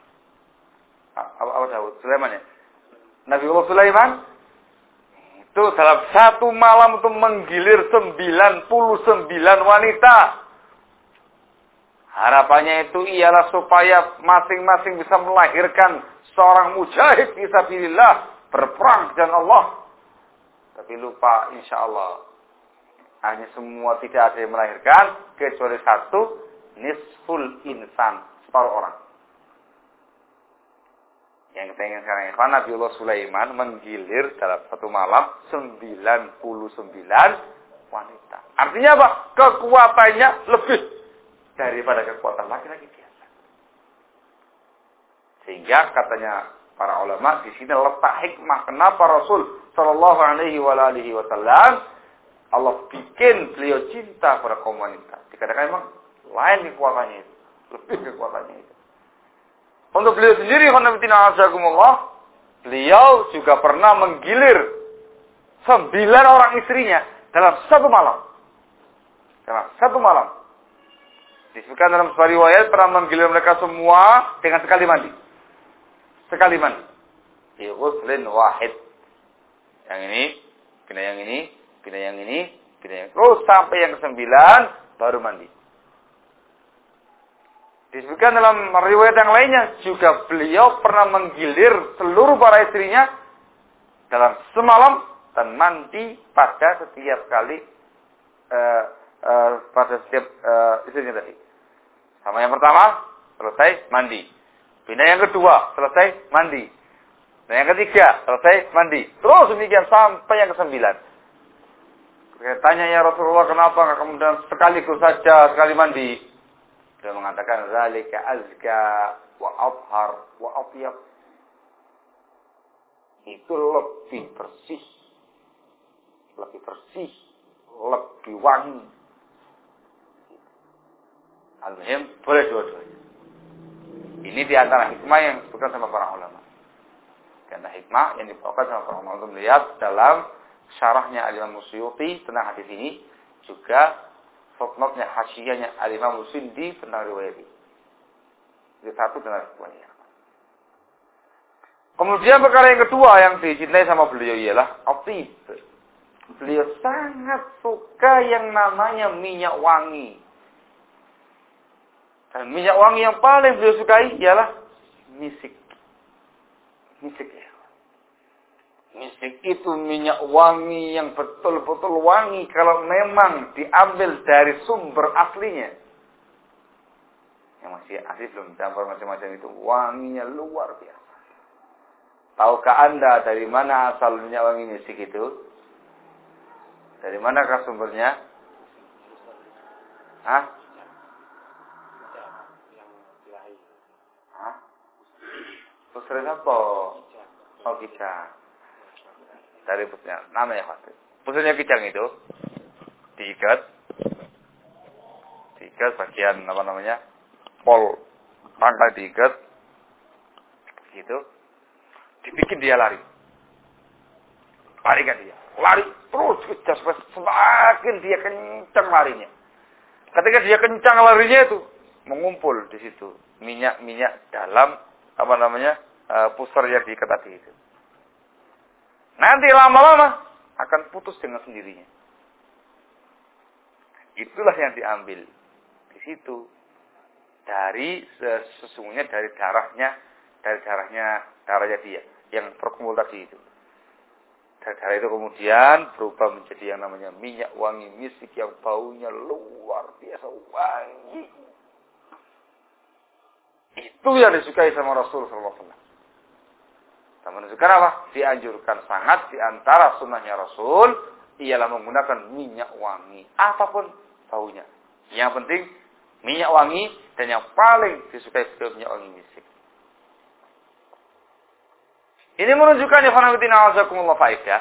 apa Daud? Sulaiman ya? Nabiullah Sulaiman itu dalam satu malam itu menggilir 99 wanita. Harapannya itu ialah supaya masing-masing bisa melahirkan seorang mujahid fisabilillah, berperang dengan Allah. Tapi lupa, insya Allah hanya semua tidak ada yang melahirkan kecuali satu, nisful insan, separuh orang. Yang kita ingin sekarang ikhwan, Nabiullah Sulaiman menggilir dalam satu malam 99 wanita. Artinya apa? Kekuatannya lebih daripada kekuatan laki-laki biasa. Sehingga katanya para ulama di sini letak hikmah kenapa Rasul sallallahu alaihi wasallam Allah bikin beliau cinta pada kaum wanita. Dikatakan memang lain kekuatannya itu, lebih kekuatannya itu. Untuk beliau sendiri, beliau juga pernah menggilir 9 orang istrinya dalam satu malam. Dalam satu malam. Disebutkan dalam sebuah riwayat pernah menggilir mereka semua dengan sekali mandi. Sekali mandi. Di ghuslin wahid. Yang ini, pindah yang ini, pindah yang ini, pindah yang ini. Terus sampai yang ke-9 baru mandi. Disebutkan dalam riwayat yang lainnya juga beliau pernah menggilir seluruh para istrinya dalam semalam dan mandi pada setiap kali pada setiap istrinya tadi. Sama yang pertama selesai mandi. Pindah yang kedua selesai mandi. Dan yang ketiga selesai mandi. Terus demikian sampai yang ke-9. Tanya ya Rasulullah, kenapa enggak kemudian sekaligus saja sekali mandi? Dia mengatakan zalika azka wa athhar wa atyab. Itu lebih bersih, lebih wangi. Al-muhim boleh dua-duanya. Ini di antara hikmah yang disebutkan sama para ulama. Di antara hikmah yang dibawakan sama para ulama untuk melihat dalam syarahnya Al-Imam Suyuti tentang hadis ini, juga footnote-nya, hasyiyahnya Al-Imam Sindi tentang riwayat ini. Jadi satu dengan semuanya. Kemudian perkara yang kedua yang dicintai sama beliau ialah atib. Beliau sangat suka yang namanya minyak wangi. Dan minyak wangi yang paling beliau sukai ialah misik. Misik ya. Misik itu minyak wangi yang betul-betul wangi kalau memang diambil dari sumber aslinya. Yang masih asli belum campur macam-macam itu, wanginya luar biasa. Tahukah Anda dari mana asal minyak wangi misik itu? Dari manakah sumbernya? Hah? Hah? Pusri apa? Oh, kijang. Dari pusatnya, namanya Pak. Pusatnya kijang itu diikat bagian apa namanya? Pol pangkal diikat, gitu. Dibikin dia lari kan dia. Lari terus kejar, semakin dia kencang larinya. Ketika dia kencang larinya itu, mengumpul di situ minyak-minyak dalam apa namanya pusar yang diikat tadi itu. Nanti lama-lama akan putus dengan sendirinya. Itulah yang diambil di situ dari sesungguhnya dari darahnya dia yang berkumpul tadi itu. Darah itu kemudian berubah menjadi yang namanya minyak wangi misik yang baunya luar biasa wangi. Itu yang disukai sama Rasul sallallahu alaihi wasallam. Dan menunjukkan apa? Dianjurkan sangat di antara sunnahnya Rasul ialah menggunakan minyak wangi apapun baunya. Yang penting minyak wangi, dan yang paling disukai beliau minyak wangi misik. Ini menunjukkan ya khonawidina azakumullah faedah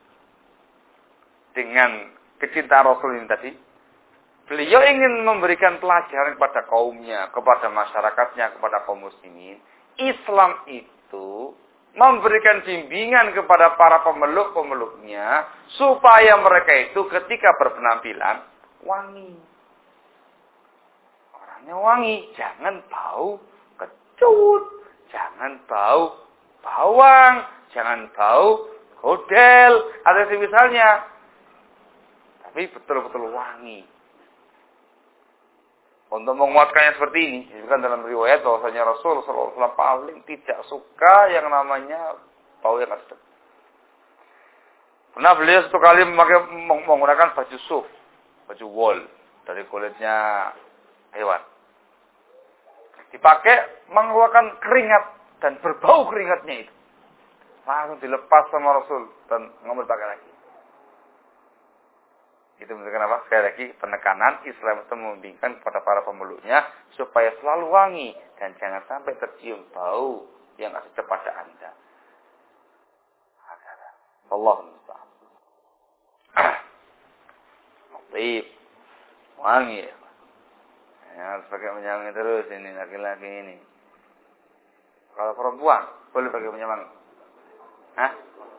dengan kecintaan Rasul ini tadi. Beliau ingin memberikan pelajaran kepada kaumnya, kepada masyarakatnya, kepada kaum muslimin. Islam itu memberikan bimbingan kepada para pemeluk-pemeluknya supaya mereka itu ketika berpenampilan wangi. Orangnya wangi, jangan bau kecut, jangan bau bawang, jangan bau hodel, atau misalnya. Tapi betul-betul wangi. Untuk menguatkannya seperti ini, disebutkan dalam riwayat bahwasanya Rasul sallallahu alaihi wasallam paling tidak suka yang namanya bau yang asam. Pernah beliau satu kali menggunakan baju suf, baju wool dari kulitnya hewan. Dipakai mengeluarkan keringat dan berbau keringatnya itu. Langsung dilepas sama Rasul dan nggak pakai lagi. Itu menunjukkan apa? Sekali lagi penekanan Islam itu membimbingkan kepada para pemeluknya supaya selalu wangi dan jangan sampai tercium bau yang asli kepada Anda. Allahumma musta'an. Baik. Wangi ya. Harus pakai minyak wangi terus ini laki-laki ini. Kalau perempuan boleh pakai minyak wangi? Hah?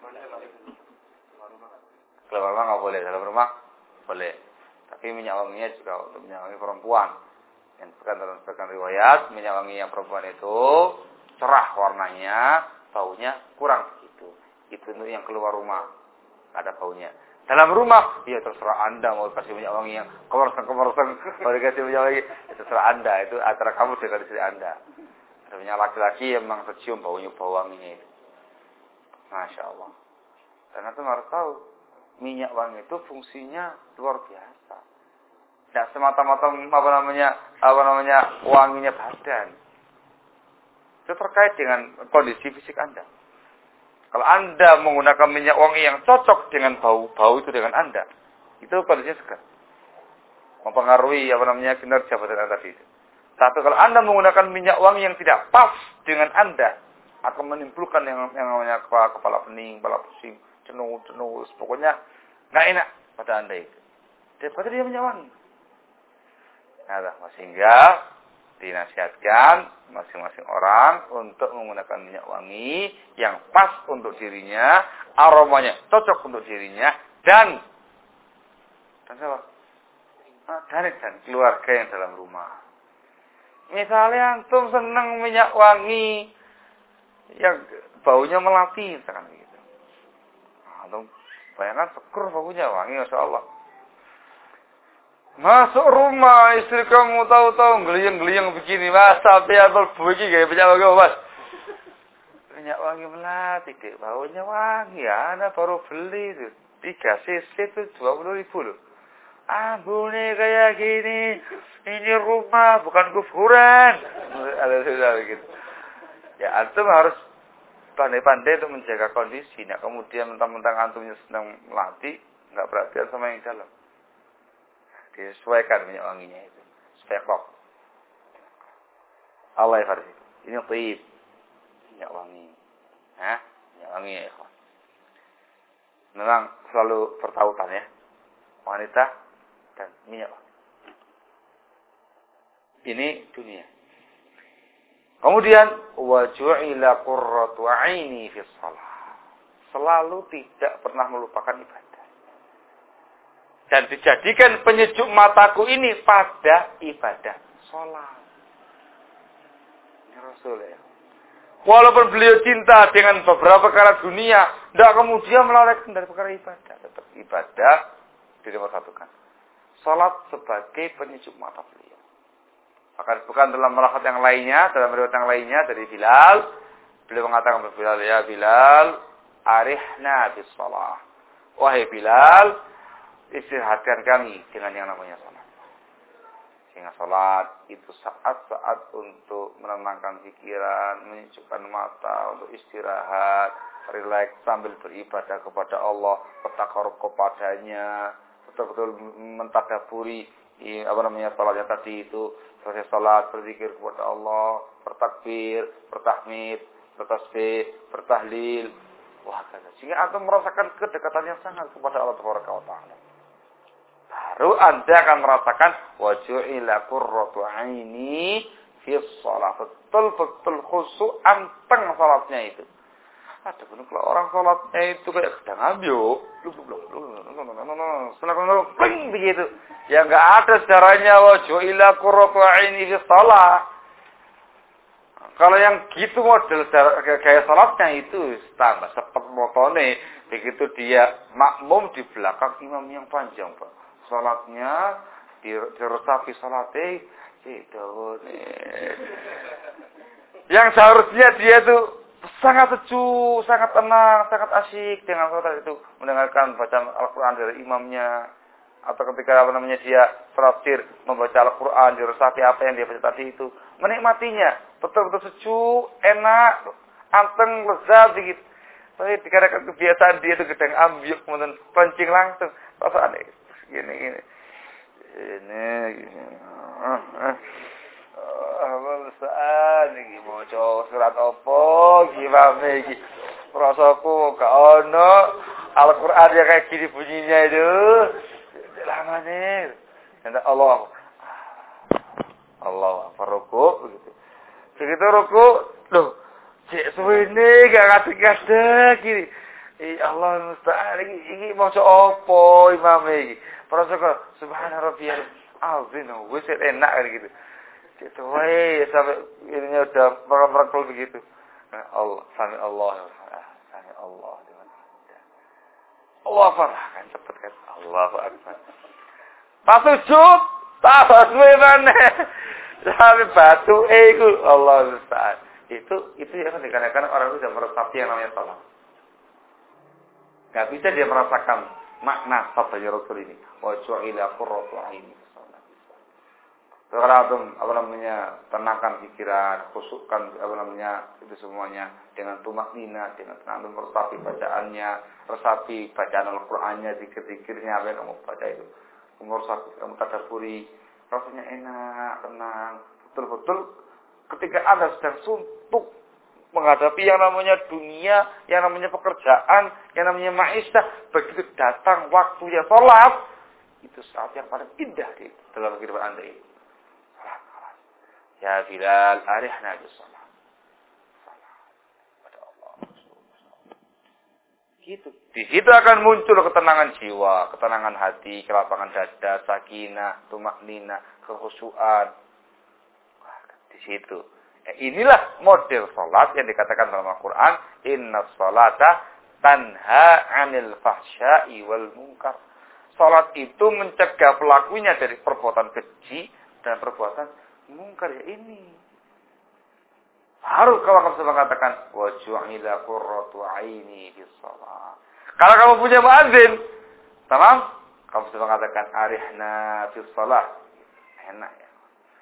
Kalau rumah nggak boleh, dalam rumah boleh. Tapi minyak wanginya juga untuk minyak wangi perempuan. Yang bukan dalam sebagian riwayat, minyak wangi yang perempuan itu cerah warnanya, baunya kurang begitu. Itu untuk yang keluar rumah, nggak ada baunya. Dalam rumah, ya terserah Anda mau kasih minyak wangi yang kemerseng, mau dikasih minyak wangi, ya terserah Anda. Itu antara kamu dengan istri Anda. Ada minyak laki-laki yang memang tercium baunya, bau wanginya itu. Masya Allah. Karena itu harus tahu, minyak wangi itu fungsinya luar biasa. Tidak semata-mata apa namanya wanginya badan. Itu terkait dengan kondisi fisik Anda. Kalau Anda menggunakan minyak wangi yang cocok dengan bau itu dengan Anda, itu kondisinya segar. Mempengaruhi kinerja badan Anda tadi. Tapi kalau Anda menggunakan minyak wangi yang tidak pas dengan Anda, akan menimbulkan yang namanya kepala pening, kepala pusing, jenuh, pokoknya nggak enak pada Anda itu. Daripada dia minyak wangi. Nah, sehingga dinasihatkan masing-masing orang untuk menggunakan minyak wangi yang pas untuk dirinya, aromanya cocok untuk dirinya, dan apa? Dan keluarga yang dalam rumah. Misalnya antum senang minyak wangi yang baunya melati, misalkan gitu. Antum bayangkan seger baunya wangi, Masya Allah. Masuk rumah, istri kamu tahu-tahu geliyang-geliyang begini, mas, sampai atau begini kayak minyak wangi, mas. Minyak wangi melati, dek, baunya wangi, ya, anak baru beli itu, 3 cc itu 20.000 loh. Ambune kayak gini, ini rumah bukan kuburan. Ada sudah begitu. Ya, antum harus pandai-pandai untuk menjaga kondisi. Nah, kemudian mentang-mentang antumnya sedang melatih, nggak perhatian sama yang dalam. Disesuaikan minyak wanginya itu supaya klop. Allah ya farsi. Ini thayyib. Minyak wangi. Minyak wangi ya ikhwan. Memang selalu bertautan ya. Wanita dan minyak wangi. Ini dunia. Kemudian wa ju'ila qurratu 'aini fi shalah. Selalu tidak pernah melupakan ibadah. Dan dijadikan penyejuk mataku ini pada ibadah sholat. Ini Rasul ya. Walaupun beliau cinta dengan beberapa perkara dunia, tidak kemudian melalaikan dari perkara ibadah. Tetap ibadah dinomor-satukan. Sholat sebagai penyejuk mata beliau. Maka bukan dalam riwayat yang lainnya, dalam riwayat yang lainnya dari Bilal, beliau mengatakan kepada Bilal, ya Bilal, arihna bis shalah. Wahai Bilal, istirahatkan kami dengan yang namanya salat. Sehingga salat itu saat-saat untuk menenangkan pikiran, menyejukkan mata, untuk istirahat, rileks sambil beribadah kepada Allah, bertakarub kepadanya, betul-betul mentadaburi salatnya tadi itu. Selesai salat, berzikir kepada Allah, bertakbir, bertahmid, bertasbih, bertahlil. Wah, sehingga antum merasakan kedekatan yang sangat kepada Allah Taala. Baru Anda akan merasakan waju'ila qurratu 'aini fi shalah. Betul-betul khusyuk anteng salatnya itu. Ada pun kalau orang salatnya itu kayak sedang ambil, senang begitu. Ya enggak ada sejarahnya waju'ila qurratu 'aini fi shalah. Kalau yang gitu model gaya salatnya itu tambah sepet motone, begitu dia makmum di belakang imam yang panjang, Pak. Salatnya diresapi salatnya gitu. Yang seharusnya dia itu sangat sejuk, sangat tenang, sangat asyik dengan salat itu, mendengarkan bacaan Al-Qur'an dari imamnya, atau ketika dia tafsir membaca Al-Qur'an, diresapi apa yang dia baca tadi itu, menikmatinya betul-betul sejuk, enak, anteng, lezat begitu. Tapi dikarenakan kebiasaan dia itu gedang ambyuk, kemudian pancing langsung, perasaan gini. Apa iki maca surat apa gimana iki? Rasaku gak ono Al-Qur'an yang kayak gini bunyinya itu. Lamane. Allah ruku begitu. Begitu ruku, loh, cek suwene gak ngadeg-ngadeg gini. Allah musta'an iki maca apa imam iki? Prasaka subhana rabbiyal azim, wis enak gitu. Gitu wae sampai ininya udah merangkul begitu. Allah, sami Allah. Allah farah kan cepet kan. Allahu akbar. Pas sujud, tak suwe maneh. Sampai batu iku Allah musta'an. Itu yang dikarenakan orang itu sudah meresapi yang namanya salat. Gak bisa dia merasakan makna sabda Rasul ini. Wa ju'ila qurratu 'aini. Kalau tenangkan pikiran, khusukkan itu semuanya dengan tumaknina, dengan tenang meresapi bacaannya, resapi bacaan Al-Qur'annya, zikir-zikirnya apa yang kamu baca itu. Kamu resapi, kamu tadabburi, rasanya enak, tenang, betul-betul ketika Anda sedang suntuk menghadapi yang namanya dunia, yang namanya pekerjaan, yang namanya ma'isyah, begitu datang waktunya sholat, itu saat yang paling indah di dalam kehidupan Anda ini. Ya Bilal, arihna bis salat. Pada Allah. Gitu. Di situ akan muncul ketenangan jiwa, ketenangan hati, kelapangan dada, sakinah, tumaknina, kekhusyuan. Di situ. Inilah model salat yang dikatakan dalam Al-Quran. Inna salata tanha 'anil fahsya'i wal munkar. Salat itu mencegah pelakunya dari perbuatan keji dan perbuatan munkar. Ya ini. Baru kalau kamu bisa mengatakan wa ju'ila qurratu 'aini bis salat. Kalau kamu punya muadzin, tamam? Kamu bisa mengatakan arihna bis salat. Enak ya.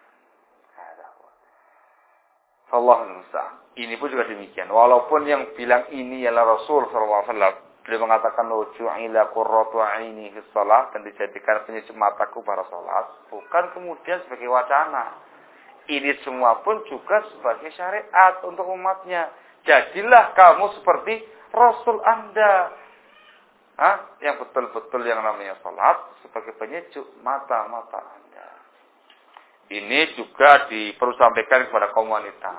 Allahul musta'an. Ini pun juga demikian. Walaupun yang bilang ini ialah Rasul sallallahu alaihi wasallam, beliau mengatakan ju'ila qurratu 'aini fis shalah dan dijadikan penyejuk mataku pada salat, bukan kemudian sebagai wacana. Ini semua pun juga sebagai syariat untuk umatnya. Jadilah kamu seperti Rasul Anda. Yang betul-betul yang namanya salat sebagai penyejuk mata-mata Anda. Ini juga perlu sampaikan kepada kaum wanita.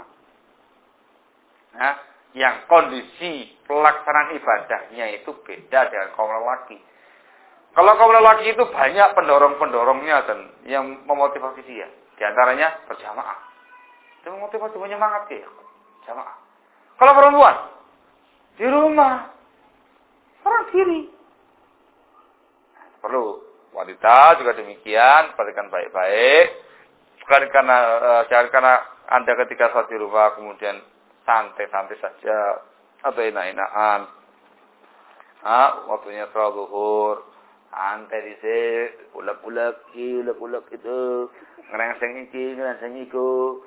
Yang kondisi pelaksanaan ibadahnya itu beda dengan kaum lelaki. Kalau kaum lelaki itu banyak pendorong-pendorongnya dan yang memotivasi dia. Di antaranya berjamaah. Itu memotivasi, menyemangat dia. Jamaah. Kalau perempuan di rumah seorang diri. Perlu wanita juga demikian, perhatikan baik-baik. Bukan jangan karena Anda ketika sholat di rumah kemudian santai-santai saja atau enak-enakan. Waktunya sholat zuhur, santai dhisik, ulek-ulek itu, ngerengseng iki, ngerengseng iku.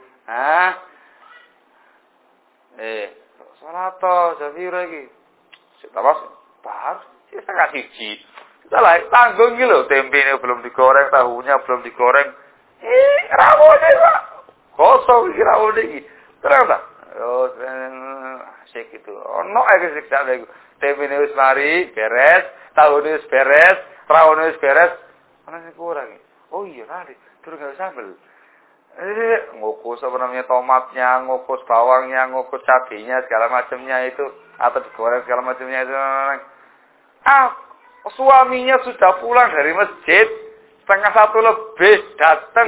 Sholat Jafira iki. Tawas, bahas, setengah siji. Salah, tanggung iki lho, tempene belum digoreng, tahunya belum digoreng. Rawone Pak. Kosong iki rawone iki. Terang ta? Yo asik itu. Ono ae siksa iku. Tempene wis mari, beres, tahune wis beres, rawone wis beres. Ana sing kurang. Oh iya, tadi durung gawe sambel. Ngukus apa namanya tomatnya, ngukus bawangnya, ngukus cabenya, segala macamnya itu atau digoreng segala macamnya itu. Suaminya sudah pulang dari masjid. 1:30 lebih datang.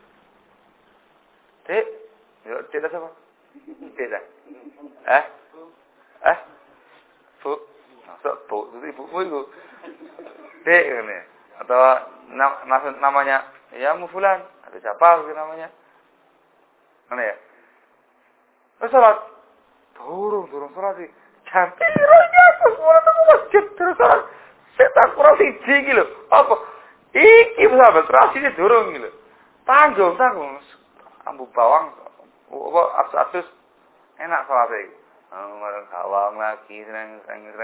Dek, yuk cerita siapa? Cerita. Bu, masuk bu, itu ibumu itu. Dek, ini. Atau namanya, ya Mufulan. Ada siapa namanya? Mana ya? Salat. Turun salat sih. Campirnya semua itu masjid terus salat. Setan kurang siji gitu. Apa? Iki sahabat rasine durung iki lho. Tanggung. Ambu bawang apa atus enak salate iki. Marang bawang lagi sreng.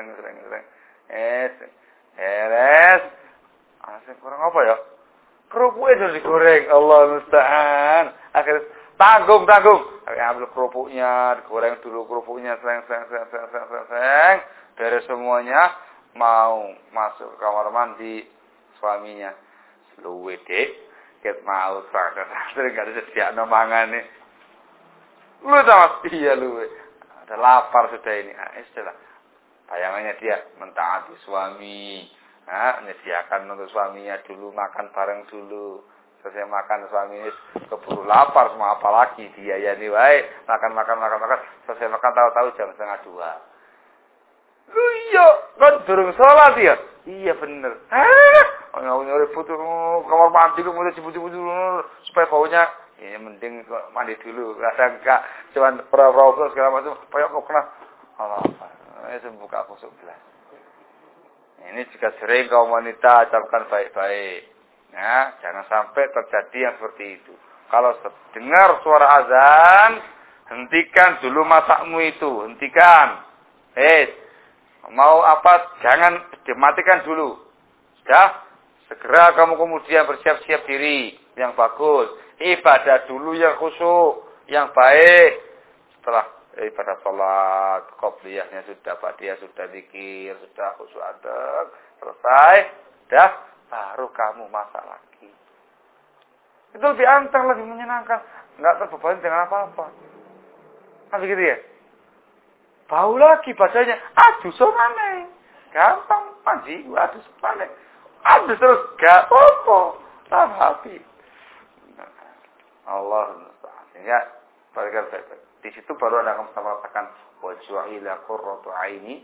Beres. Asik kurang apa ya? Kerupuk itu digoreng. Allah musta'an. Akhirnya tanggung. Ambil kerupuknya, digoreng dulu kerupuknya sreng. Beres semuanya mau masuk ke kamar mandi. Suaminya luwe Dek, ket mau sangat gak ada sediakno mangane. Lu sama iya luwe. Ada lapar sudah ini. Istilah. Bayangannya dia mentaati suami. Menyediakan untuk suaminya dulu, makan bareng dulu. Selesai makan suaminya keburu lapar semua apalagi dia ya nih wae. Makan. Selesai makan tahu-tahu jam 1:30. Lu iya, kan durung salat ya? Iya bener. Nyari butuh kamar mandi kemudian jebut-jebut dulu supaya baunya ya mending mandi dulu. Kadang enggak cuman pura-pura segala macam. Kayak kok kena buka aku sebelah. Ini juga sering kaum wanita ucapkan baik-baik. Ya, jangan sampai terjadi yang seperti itu. Kalau dengar suara azan, hentikan dulu masakmu itu, hentikan. Mau apa? Jangan dimatikan dulu. Sudah? Segera kamu kemudian bersiap-siap diri yang bagus. Ibadah dulu yang khusyuk, yang baik. Setelah ibadah sholat, qobliyahnya sudah, ba'diyah sudah, zikir, sudah khusyuk adab, selesai. Sudah, baru kamu masak lagi. Itu lebih anteng, lebih menyenangkan. nggak terbebani dengan apa-apa. Kan begitu ya? Bau lagi bacanya, aduh somane. Gampang, panji, aduh somane. Aduh terus, gak apa-apa. Tambah hati. Allah Musta'an. Sehingga, di situ baru ada kamu mengatakan, waju'ila qurratu aini.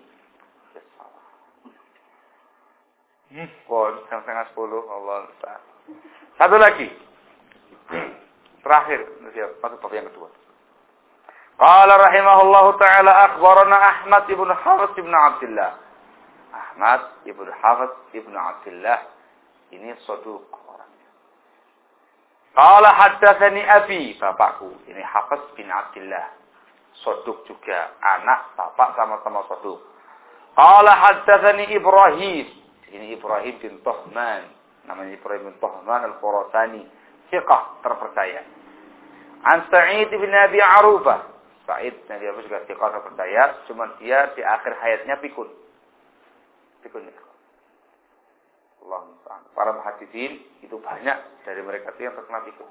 Pon, setengah 10, Allah Musta'an. Satu lagi. Terakhir, masuk bab yang kedua. Qala rahimahullahu ta'ala akhbarana Ahmad ibn Hafiz ibn Abdullah. Ahmad ibn Hafiz ibn Abdullah. Ini saduq orangnya. Qala haddatsani abi, bapakku. Ini Hafiz bin Abdullah. Saduq juga. Anak, bapak sama-sama saduq. Qala haddatsani Ibrahim. Ini Ibrahim bin Tuhman. Namanya Ibrahim bin Tuhman al-Khurasani. Thiqah, terpercaya. An Sa'id bin Abi Arubah. Sa'id bin Abi Arubah juga thiqah, terpercaya. Cuma dia di akhir hayatnya pikun. Pikun. Allah Musta'an. Para muhaditsin itu banyak dari mereka yang terkena pikun.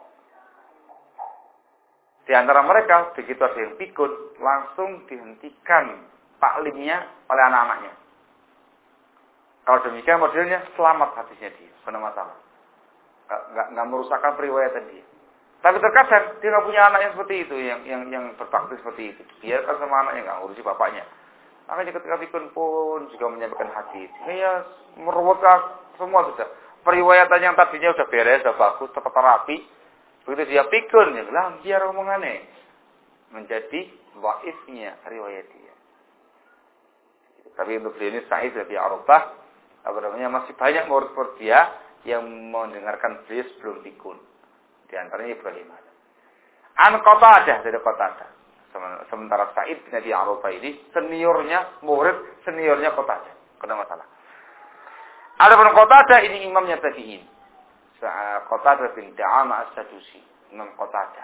Di antara mereka, begitu ada yang pikun, langsung dihentikan taklimnya oleh anak-anaknya. Kalau demikian modelnya, selamat hadisnya dia. Benar masalah. Nggak merusakkan periwayatan dia. Tapi terkadang dia nggak punya anak yang seperti itu, yang berbakti seperti itu. Biarkan sama anaknya, nggak ngurusi bapaknya. Makanya ketika pikun pun juga menyampaikan hadis. Ini ya meruwetkan semua sudah. Periwayatan yang tadinya sudah beres, sudah bagus, tetap rapi. Begitu dia pikun, ya bilang biar omongannya menjadi dhaifnya riwayat dia. Tapi untuk beliau ini Sa'id bin Arubah, masih banyak murid-murid dia yang mendengarkan beliau sebelum pikun. Di antaranya Ibrahim. An Qatadah, dari Qatadah. Sementara Sa'id bin Abi Arubah ini seniornya Qatadah. Kena masalah. Adapun Qatadah ini imamnya tabi'in. Qatadah bin Da'amah As-Sadusi, Imam Qatadah.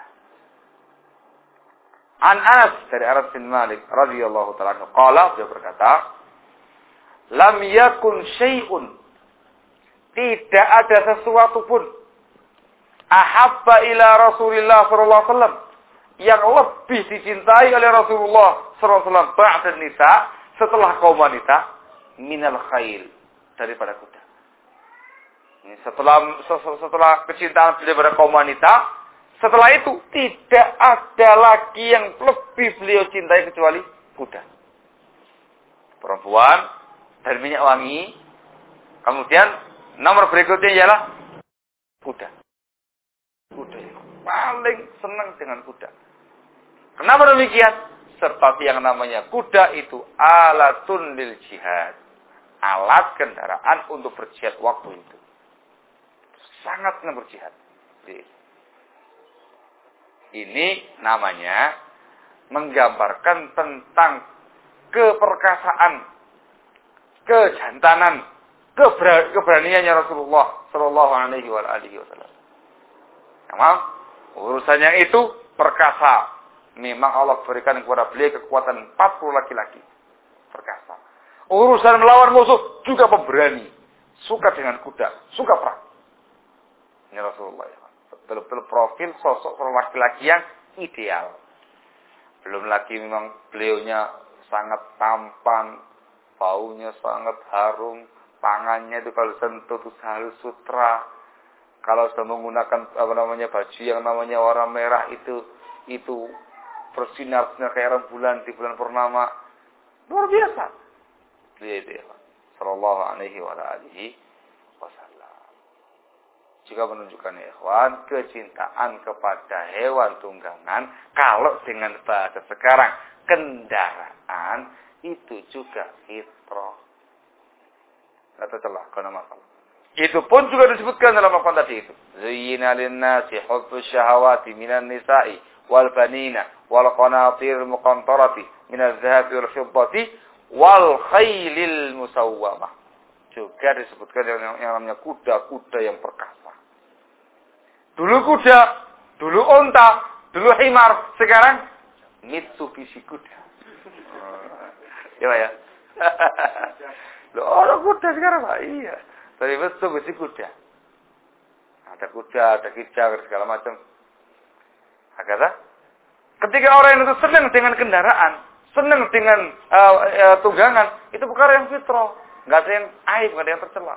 An Anas, dari Anas bin Malik radhiyallahu ta'ala anhu, qala, dia berkata, lam yakun syai'un, tidak ada sesuatu pun ahabba ila Rasulillah sallallahu alaihi wasallam, yang lebih dicintai oleh Rasulullah sallallahu alaihi wasallam ba'da nisa, setelah kaum wanita, minal khail, daripada kuda. Ini setelah kecintaan beliau pada kaum wanita, setelah itu tidak ada lagi yang lebih beliau cintai kecuali kuda. Perempuan dan minyak wangi. Kemudian nomor berikutnya ialah kuda. Kuda paling senang dengan kuda. Kenapa demikian? Seperti yang namanya kuda itu alatun lil jihad. Alat kendaraan untuk berjihad waktu itu. Sangat senang berjihad. Ini namanya menggambarkan tentang keperkasaan, kejantanan, keberaniannya Rasulullah sallallahu alaihi wasallam. Memang urusan yang itu perkasa. Memang Allah berikan kepada beliau kekuatan 40 laki-laki. Perkasa. Urusan melawan musuh juga pemberani. Suka dengan kuda, suka perang. Ini Rasulullah. Betul-betul profil sosok seorang laki-laki yang ideal. Belum lagi memang beliaunya sangat tampan, baunya sangat harum, tangannya itu kalau sentuh itu halus sutra. Kalau sudah menggunakan baju yang namanya warna merah itu bersinar-sinar kayak rembulan di bulan purnama. Luar biasa. Beliau itu ya, sallallahu alaihi wasallam. Juga menunjukkan ikhwan kecintaan kepada hewan tunggangan, kalau dengan bahasa sekarang kendaraan, itu juga fitrah. Kata celah, karena masalah. Itu pun juga disebutkan dalam Al-Quran tadi itu. Zayyina lin-nasi hubbus syahawati minan nisa'i wal banina wal qanatir muqantarati minaz zahabi wal fiddati wal khailil musawwamah. Juga disebutkan yang namanya kuda-kuda yang perkasa. Dulu kuda, dulu unta, dulu himar, sekarang Mitsubishi kuda. Ya. Loh, orang kuda sekarang Pak. Iya. Tapi Mitsubishi kuda. Ada kuda, ada kijang, segala macam. Kata, ketika orang itu senang dengan kendaraan, senang dengan tunggangan, itu perkara yang fitrah. Nggak ada yang aib, nggak ada yang tercela.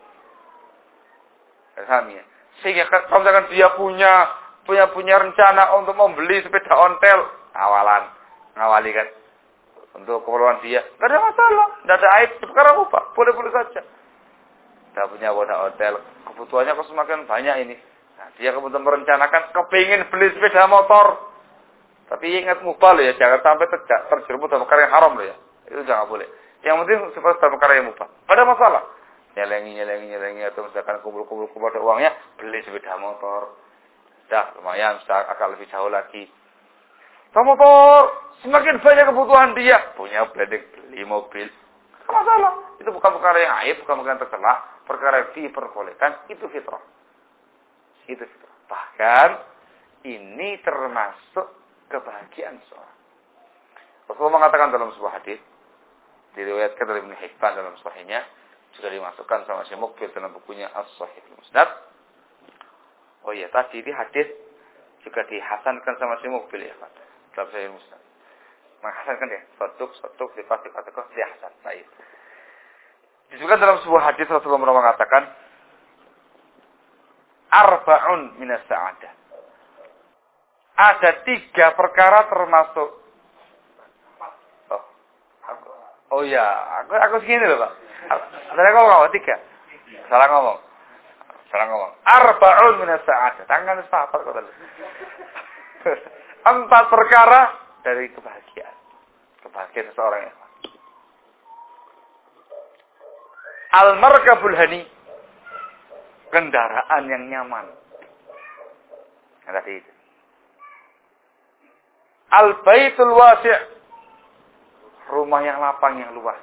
Paham ya? Sehingga kalau misalkan dia punya rencana untuk membeli sepeda ontel, ngawali kan, untuk keperluan dia, nggak ada masalah, nggak ada aib, perkara apa, boleh-boleh saja. Dia punya sepeda ontel, kebutuhannya kok semakin banyak ini. Nah, dia kemudian merencanakan kepingin beli sepeda motor. Tapi ingat mubah loh ya, jangan sampai terjerumus dalam perkara yang haram loh ya. Itu jangan boleh. Yang penting seperti dalam perkara yang mubah. Ada masalah. Nyelengi atau misalkan kumpul ada uangnya, beli sepeda motor. Dah lumayan, sudah agak lebih jauh lagi. Motor, semakin banyak kebutuhan dia, punya beli mobil. Tidak masalah. Itu bukan perkara yang aib, bukan perkara yang tercela, perkara yang diperbolehkan, itu fitrah. Itu fitrah. Bahkan ini termasuk kebahagiaan seorang. Rasulullah mengatakan dalam sebuah hadis, diriwayatkan oleh Ibnu Hibban dalam sahihnya, sudah dimasukkan sama Syekh Muqbil dalam bukunya As-Sahih Musnad. Oh iya, tadi di hadis juga dihasankan sama Syekh Muqbil ya, Pak. Dalam Sahih Musnad. Menghasankan ya, satu sifat dia hasan. Baik. Disebutkan dalam sebuah hadis Rasulullah mengatakan, arba'un minas sa'adah. Ada 3 perkara termasuk. Oh iya, aku segini loh Pak. Tadi aku ngomong 3. Salah ngomong. Arba'un minas sa'adah. Tangan sepapar kok tadi. 4 perkara dari kebahagiaan. Kebahagiaan seseorang ya. Al-markabul hani. Kendaraan yang nyaman. Yang tadi itu. Al-baitul wasi'. Rumah yang lapang, yang luas.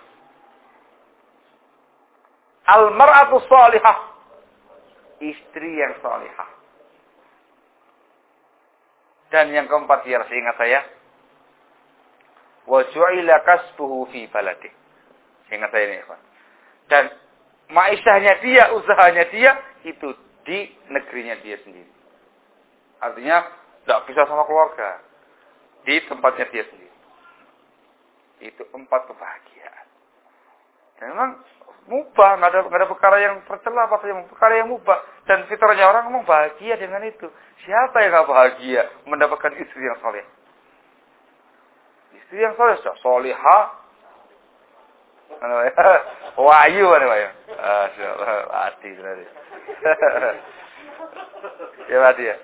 Al-mar'atu salihah. Istri yang salihah. Dan yang keempat, ya ingat saya. Wa ju'ila kasbuhu fi baladih. Ingat saya ini, Pak. Dan ma'isyahnya dia, usahanya dia, itu di negerinya dia sendiri. Artinya, tidak bisa sama keluarga. Di tempatnya dia sendiri. Itu 4 kebahagiaan. Dan memang mubah, nggak ada perkara yang tercela, perkara yang mubah. Dan fitrahnya orang memang bahagia dengan itu. Siapa yang nggak bahagia mendapatkan istri yang soleh? Istri yang soleh, solihah, wahyu mana wahyu? Hati sebenarnya. Ya hati ya.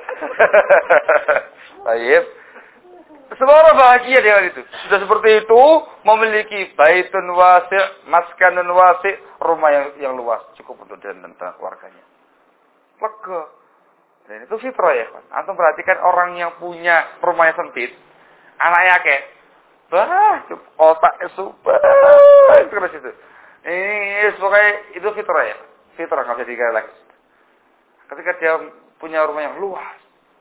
Baik. Semua orang bahagia dengan itu. Sudah seperti itu, memiliki baitun wasi', maskanun wasi', rumah yang luas, cukup untuk dia dan keluarganya. Lega. Dan itu fitrah ya, kan? Antum perhatikan orang yang punya rumahnya sempit, anaknya kayak, otaknya super, terus itu. Ini sebagai itu fitrah ya. Fitrah nggak bisa dikira lagi. Ketika dia punya rumah yang luas,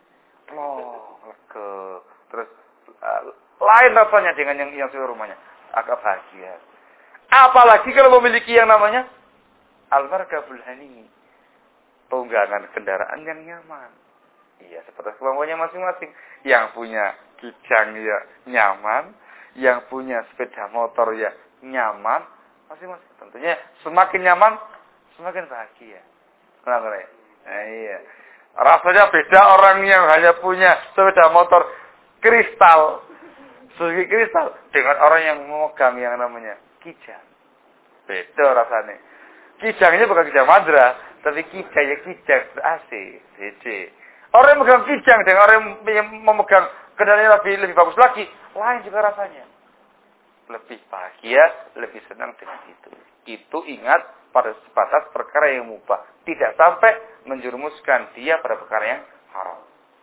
lega, terus lain rasanya dengan yang seluruh rumahnya. Agak bahagia. Apalagi kalau memiliki yang namanya al-markabul hani. Tunggangan kendaraan yang nyaman. Iya, seperti kemampuannya masing-masing. Yang punya kijang ya nyaman. Yang punya sepeda motor ya nyaman. Masing-masing. Tentunya semakin nyaman, semakin bahagia. Kenapa ya? Nah, iya. Rasanya beda orang yang hanya punya sepeda motor kristal, sugi kristal, dengan orang yang memegang yang namanya kijang. Beda rasanya. Kijangnya bukan kijang madra, tapi kijang AC, DC. Orang yang memegang kijang dengan orang yang memegang kendaraannya lebih bagus lagi, lain juga rasanya. Lebih bahagia, lebih senang dengan itu. Itu ingat pada sebatas perkara yang mubah, tidak sampai menjerumuskan dia pada perkara yang haram.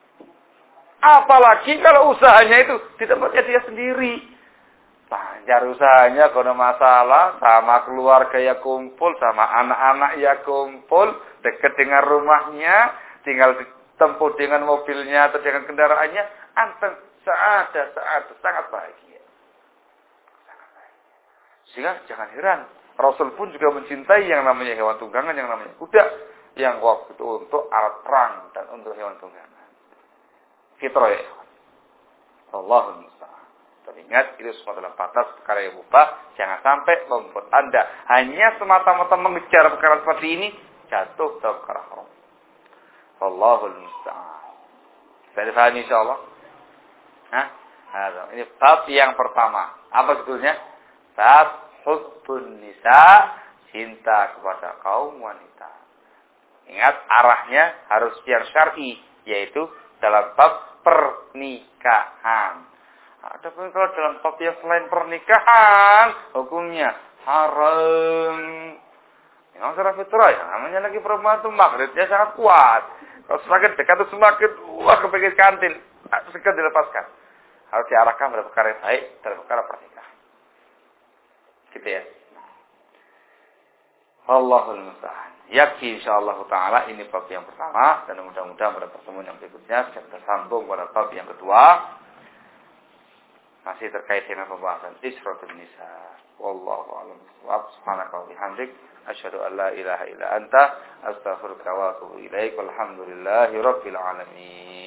Apalagi kalau usahanya itu di tempatnya dia sendiri. Lancar usahanya, kalau ada masalah, sama keluarga ya kumpul, sama anak-anak ya kumpul, dekat dengan rumahnya, tinggal ditempuh dengan mobilnya atau dengan kendaraannya, antum sangat bahagia. Sangat bahagia. Sehingga jangan heran, Rasul pun juga mencintai yang namanya hewan tunggangan, yang namanya kuda, yang waktu itu untuk alat perang dan untuk hewan tunggangan. fitrah ya. Allahul musta'an. Teringat itu semua dalam batas perkara yang mubah. Jangan sampai membuat Anda hanya semata-mata mengejar perkara seperti ini jatuh dalam perkara haram. Allahul musta'an. Bisa difahami insyaallah? Ini bab yang pertama. Apa sebetulnya? Bab hubbun nisa, cinta kepada kaum wanita. Ingat arahnya harus yang syar'i, yaitu dalam bab pernikahan. Adapun kalau dalam bab yang selain pernikahan, hukumnya haram. Memang secara fitrah ya, namanya lagi perempuan itu magnetnya sangat kuat. Kalau semakin dekat itu semakin kepingin kantin, segera dilepaskan. Harus diarahkan pada perkara yang baik, dalam perkara pernikahan. Gitu ya. Allahul musta'an. Yakfi insyaallah taala ini bab yang pertama dan mudah-mudahan pada pertemuan yang berikutnya kita sambung pada bab yang kedua. Masih terkait dengan pembahasan Isratun Nisa. Wallahu a'lam. Subhanaka wa bihamdik asyhadu an la ilaha illa anta astaghfiruka wa atubu ilaik. Walhamdulillahirabbil alamin.